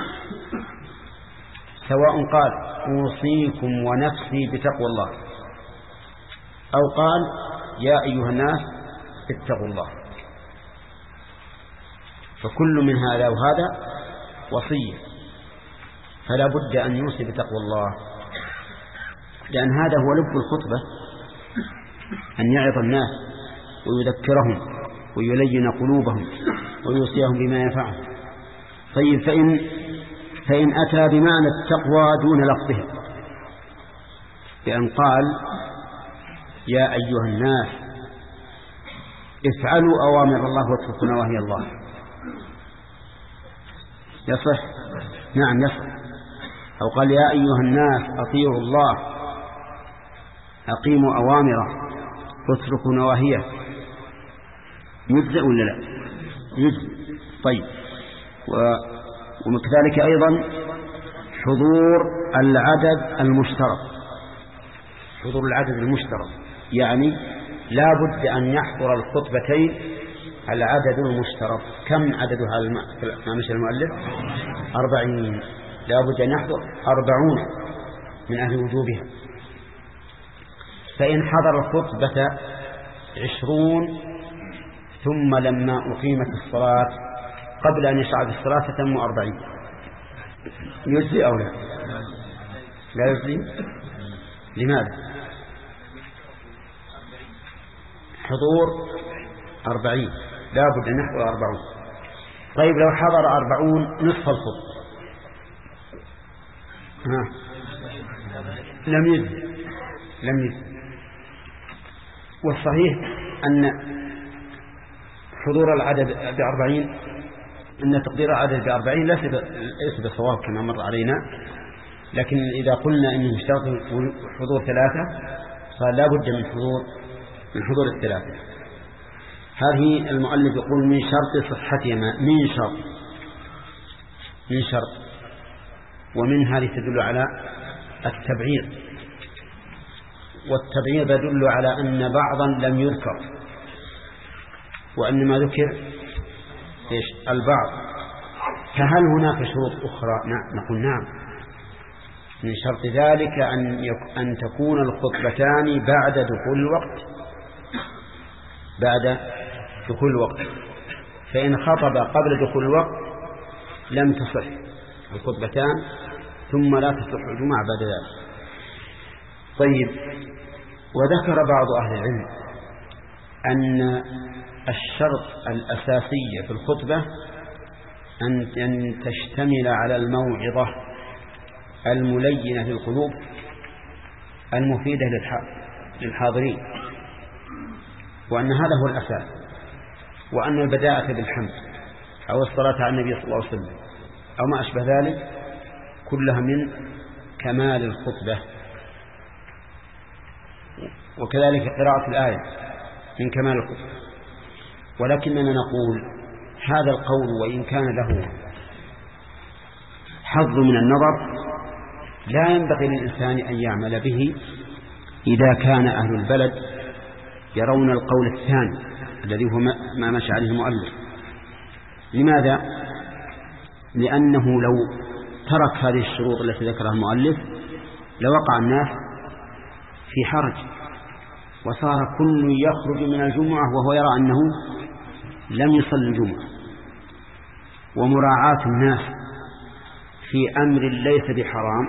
سواء قال أوصيكم ونفسي بتقوى الله أو قال يا أيها الناس اتقوا الله، فكل من هذا وهذا وصية، فلا بد أن يوصي بتقوى الله، لأن هذا هو لب الخطبة، أن يعظ الناس ويذكرهم ويلين قلوبهم ويوصيهم بما ينفعهم. طيب فإن, فإن أتى بمعنى التقوى دون لفظه، بأن قال يا أيها الناس افعلوا أوامر الله واتركوا نواهي الله، يصح؟ نعم يصح. أو قال يا أيها الناس أطيعوا الله أقيموا أوامره واتركوا نواهيه، يجزئ ولا لا؟ يجزئ. طيب وكذلك أيضا حضور العدد المشترك، حضور العدد المشترك يعني لا بد أن يحضر الخطبتين العدد المشترك. كم عددها ما مشى المؤلف؟ أربعين، لا بد أن يحضر أربعون من أهل وجوبها. فإن حضر الخطبة عشرون ثم لما أقيمت الصلاة قبل أن يشرع بالصلاة فتم أربعين، يجزي أو لا؟ لا يجزي. لماذا؟ حضور أربعين، لا بد أن يحضر أربعون. طيب لو حضر أربعون نصف الخطبة ها لم يجزي، لم يجزي. والصحيح أن حضور العدد بأربعين، أن تقدير العدد بأربعين ليس بصواب كما مر علينا، لكن إذا قلنا إنه اشترط حضور ثلاثة فلا بد من حضور من حضور الثلاثة. هذه المؤلف يقول من شرط صحتهما، من شرط من شرط ومن هذه تدل على التبعير، والتبعير يدل على أن بعضا لم يذكر وأنما ذكر إيش البعض. فهل هناك شروط أخرى؟ نقول نعم، من شرط ذلك أن أن تكون الخطبتان بعد دخول الوقت، بعد دخول الوقت. فإن خطب قبل دخول الوقت لم تصح الخطبتان ثم لا تصح الجمعة بعد ذلك. طيب وذكر بعض أهل العلم أن الشرط الأساسي في الخطبة أن تشتمل على الموعظة الملينة للقلوب المفيدة للحاضرين، وأن هذا هو الأساس، وأن البداءة بالحمد أو الصلاة على النبي صلى الله عليه وسلم أو ما أشبه ذلك كلها من كمال الخطبة، وكذلك قراءة الآية من كمال الخطبة. ولكننا نقول هذا القول وإن كان له حظ من النظر لا ينبغي للإنسان أن يعمل به إذا كان أهل البلد يرون القول الثاني الذي هو ما مشى عليه المؤلف. لماذا؟ لأنه لو ترك هذه الشروط التي ذكرها المؤلف لوقع الناس في حرج، وصار كل يخرج من الجمعة وهو يرى أنه لم يصل الجمعة. ومراعاة الناس في أمر ليس بحرام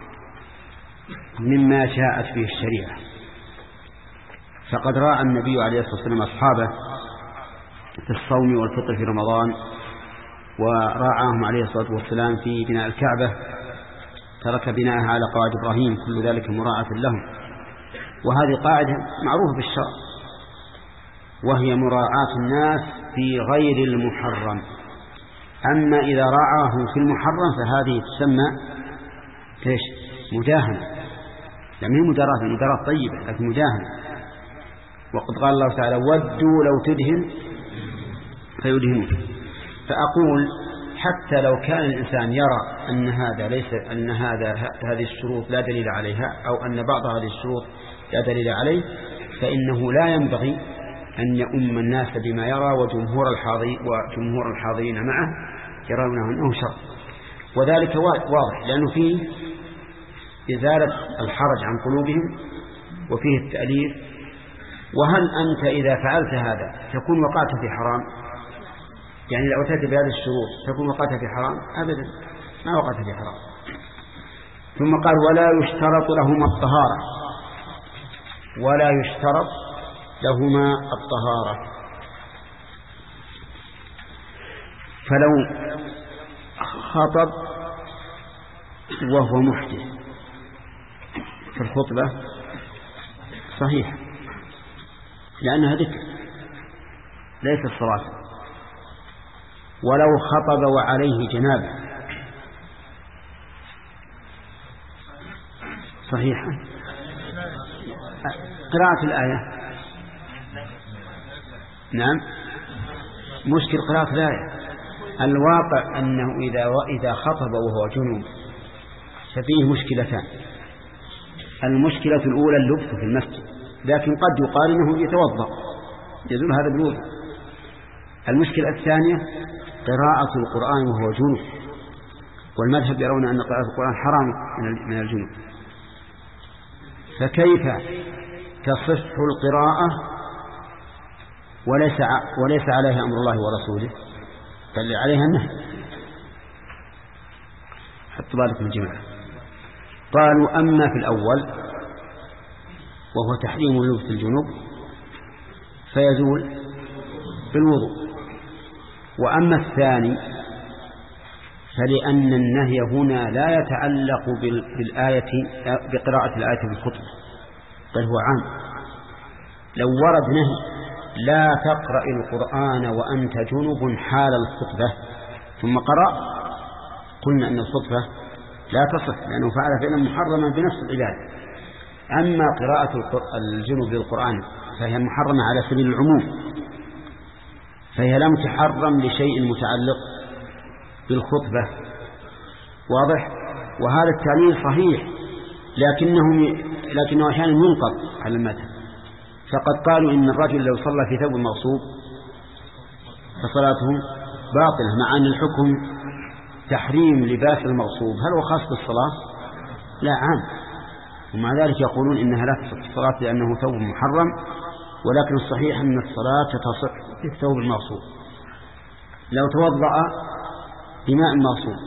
مما جاءت به الشريعة، فقد راى النبي عليه الصلاة والسلام أصحابه في الصوم والفطر في رمضان، وراعاهم عليه الصلاة والسلام في بناء الكعبة، ترك بناءها على قواعد إبراهيم، كل ذلك مراعاة لهم. وهذه قاعدة معروفة بالشرع، وهي مراعاة الناس في غير المحرم. أما إذا راعاهم في المحرم فهذه تسمى إيش؟ مداهنة. لم هي مداراة، المداراة طيبة لكن مداهنة. وقد قال الله تعالى ودوا لو تدهن فيدهنون. فأقول حتى لو كان الإنسان يرى أن هذا ليس أن هذا هذه الشروط لا دليل عليها، أو أن بعض هذه الشروط لا دليل عليه، فإنه لا ينبغي أن يؤم الناس بما يرى، وجمهور الحاضرين وجمهور الحاضرين معه يرونه أنه شر. وذلك واضح لأنه فيه إزالة الحرج عن قلوبهم وفيه التأليف. وهل أنت إذا فعلت هذا تكون وقعت في حرام؟ يعني لو أتيت بهذه الشروط تكون وقعت في حرام؟ أبدا، ما وقعت في حرام. ثم قال ولا يشترط لهما الطهارة، ولا يشترط لهما الطهارة. فلو خطب وهو محدث في الخطبة صحيح لأنها ذكر ليس الصلاة. ولو خطب وعليه جنابة صحيحة. قراءة الآية نعم مشكل قراءة الآية. الواقع أنه إذا إذا خطب وهو جنوب ففيه مشكلتان. المشكلة الأولى اللبث في المسجد، لكن قد يقال إنه يتوضأ يزول هذا بالوضوء. المشكلة الثانية قراءة القرآن وهو جنوب، والمذهب يرون أن قراءة القرآن حرام من الجنوب. فكيف تصح القراءة وليس وليس عليها أمر الله ورسوله، بل عليها النهي؟ حطوا بالك من الجماعة. قالوا أما في الأول وهو تحريم اللبس الجنوب فيزول بالوضوء، وأما الثاني فلأن النهي هنا لا يتعلق بالآية بقراءة الآية في الخطبة، بل هو عام. لو ورد نهي لا تقرأ القرآن وأنت جنب حال الخطبة ثم قرأ، قلنا أن الخطبة لا تصح لأنه فعل فعلا محرما بنفس العبادة. أما قراءة الجنب للقرآن فهي محرمة على سبيل العموم، فهي لم تحرم لشيء متعلق بالخطبة. واضح؟ وهذا التعليل صحيح، لكنه لكنه أحيانا ينقض على المذهب. فقد قالوا إن الرجل لو صلى في ثوب مغصوب فصلاته باطلة، مع أن الحكم تحريم لباس المغصوب. هل هو خاص بالصلاة؟ لا، عام. ومع ذلك يقولون إنها لا تصح الصلاة لأنه ثوب محرم، ولكن الصحيح أن الصلاة تصح في الثوب المغصوب. لو توضأ بماء مغصوب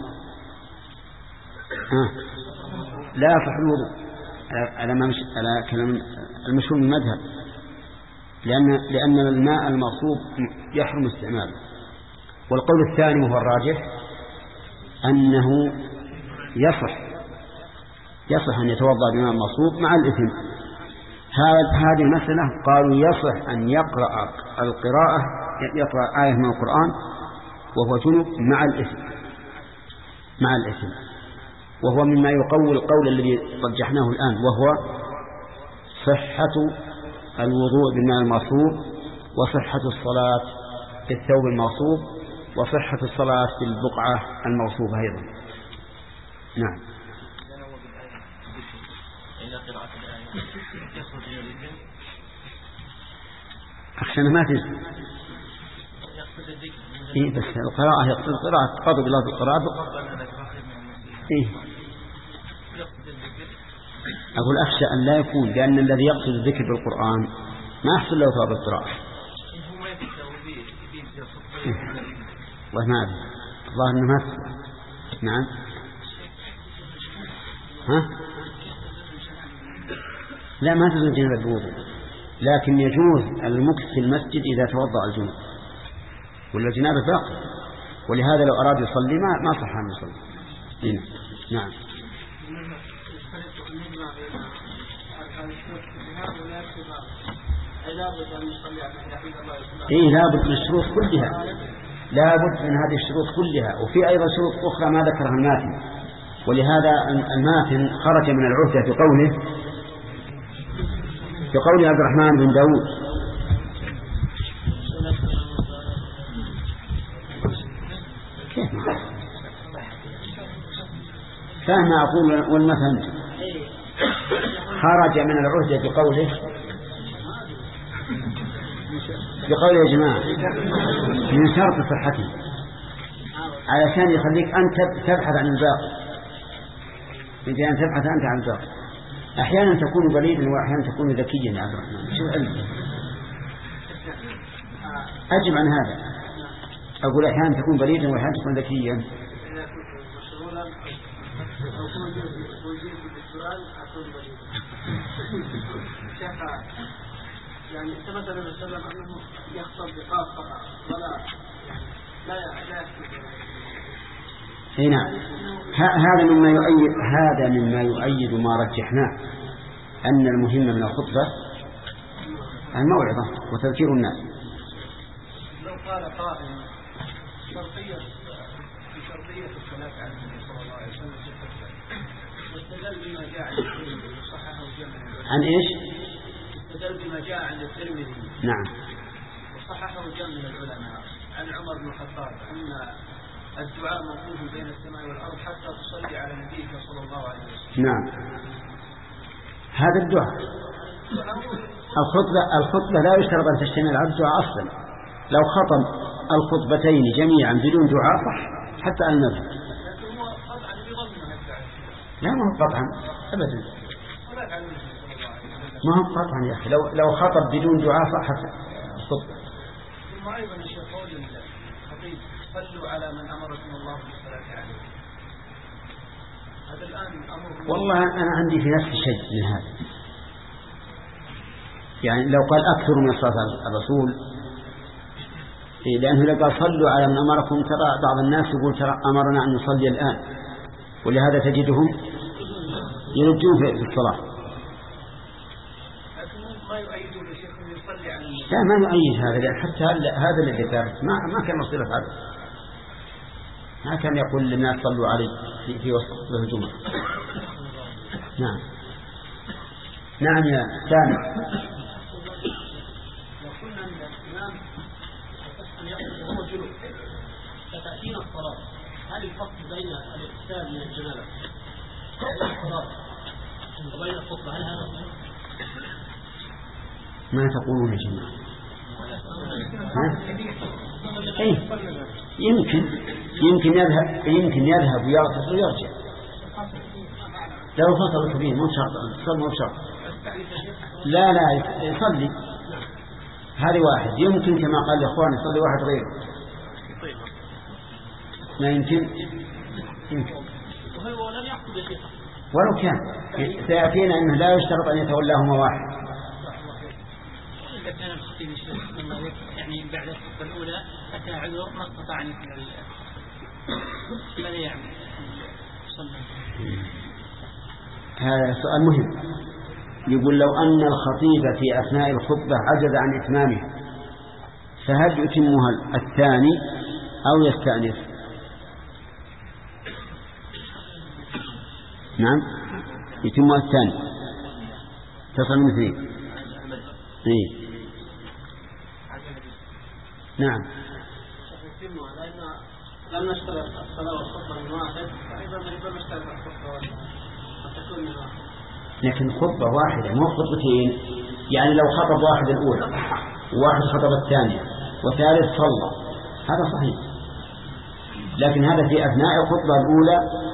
لا يصح الوضوء على ما مش على كلام المشهور من المذهب، لأن لأن الماء المغصوب يحرم استعماله. والقول الثاني وهو الراجح أنه يصح يصح أن يتوضأ بماء مصوب مع الإثم. هذه المسألة قالوا يصح أن يقرأ القراءة يقرأ آية من القرآن وهو جنب مع الإثم مع الإثم وهو مما يقوي القول الذي رجحناه الآن، وهو صحة الوضوء بالماء المصوب وصحة الصلاة بالثوب المصوب وصحة الصلاة بالبقعة الموصوبة أيضا. نعم. أخشى ما تجد. إيه بس القراءة يقصد القراءة تقاضي بالله بالقراءة. إيه أقول أخشى أن لا يكون، لأن الذي يقصد الذكر بالقرآن ما يحصل له ثواب القراءة. والله ما أدري، الله إنه ما. نعم. ها؟ لا ما تزول جنب الوضوء، لكن يجوز المكث في المسجد إذا توضأ الجنوب، ولا جنابه باقي، ولهذا لو أراد يصلي ما ما صح أن يصلي. هنا. نعم. إيه لابد من الشروط كلها، لابد من هذه الشروط كلها، وفي أيضا شروط أخرى ما ذكرها الماتن، ولهذا الماتن خرج من العهدة في قوله في قول عبد الرحمن بن داود كيف فهم أقول والمثل خرج من العهدة في قوله بقول يا جماعة من شرط صحته علشان يخليك أنت تبحث عن الباقي، يجب أن تبحث أنت عن الباقي. أحيانا تكون بليدا وأحيانا تكون ذكيا يا عبد الرحمن، شو علم؟ أجب عن هذا. أقول أحيانا تكون بليدا وأحيانا تكون ذكيا. يعني ثبت النبي صلى الله عليه وسلم أنه يخطب بقاف فقط ولا لا لا يكتب. هنا هذا مما يؤيد هذا مما يؤيد ما رجحناه أن المهم من الخطبة الموعظة وتذكير الناس. لو قال قائل شرطية في شرطية الصلاة على النبي صلى الله عليه وسلم في الخطبة واستدل بما جاء عن الترمذي وصححه جمع عن إيش؟ استدل بما جاء عن الترمذي نعم وصححه جمع من العلماء عن عمر بن الخطاب أن الدعاء موجود بين السماء والأرض حتى تصلي على نبيك صلى الله عليه وسلم. نعم هذا الدعاء الخطبة الخطبة لا يشترط أن تشتمل على الدعاء أصلا. لو خطب الخطبتين جميعا بدون دعاء صح حتى المذهب. لكن هو قطعا بضمن الدعاء. لا ما هو قطعا أبدا، ما هو قطعا يا أخي. لو لو خطب بدون دعاء صح الخطبة. ثم أيضا الشيخ قول الخطيب صلوا على من أمركم الله بالصلاة عليه. هذا الآن أمر. والله أنا عندي في نفس الشيء من هذا، يعني لو قال أكثر من صلاة الرسول، لأنه لو قال صلوا على من أمركم، ترى بعض الناس يقول ترى أمرنا أن نصلي الآن، ولهذا تجدهم يرجون في الصلاة. ما يؤيد الشيخ أن يصلي على النبي. لا ما يؤيد هذا، لأن حتى هذا اللي ذكرت ما ما كان مصير هذا، ما كان يقول للناس صلوا عليه في في وسط الجمعة. نعم نعم يا سامع. لو قلنا أن الإمام أن يقف وهو جنوب فتأتينا الصلاة، هل الفرق بين الاغتسال من الجنابة والصلاة وبين الخطبة هل هذا صحيح؟ ما تقولون يا جماعة؟ أي يمكن يمكن يذهب يمكن يذهب ويغتسل ويرجع. لو فصل كبير مو شرط صار مو شرط. لا لا يصلي هذه واحد. يمكن كما قال الإخوان يصلي واحد غيره. ما يمكن يمكن وهو لم يحصل بشيء ولو كان سيأتينا أنه لا يشترط أن يتولاهما واحد. إذا كان الخطيب يعني بعد الخطبة الأولى أتى عذر ما استطاع أن يفعل ماذا يعمل؟ صلى هذا سؤال مهم. يقول لو أن الخطيب في أثناء الخطبة عجز عن إتمامه فهل يتمها الثاني أو يستأنف؟ نعم يتمها الثاني تصل من اثنين. إيه؟ نعم لم نشترط الصلاة والخطبة من واحد فإذا لم نشترط الخطبة فتكون من واحد. لكن خطبة واحدة مو خطبتين، يعني لو خطب واحد الأولى وواحد خطب الثانية وثالث صلى هذا صحيح، لكن هذا في أثناء الخطبة الأولى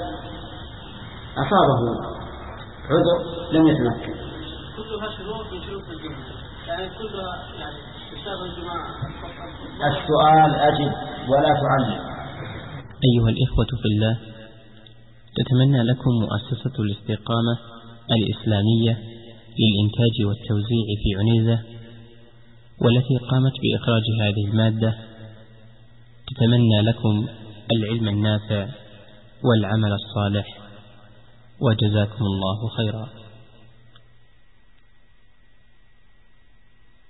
أصابه عذر لم يتمكن. كلها شروط من شروط الجمعة، يعني كلها يعني تشابه الجماعة. السؤال أجب ولا تعلم. أيها الإخوة في الله، تتمنى لكم مؤسسة الاستقامة الإسلامية للإنتاج والتوزيع في عنيزة والتي قامت بإخراج هذه المادة، تتمنى لكم العلم النافع والعمل الصالح، وجزاكم الله خيرا.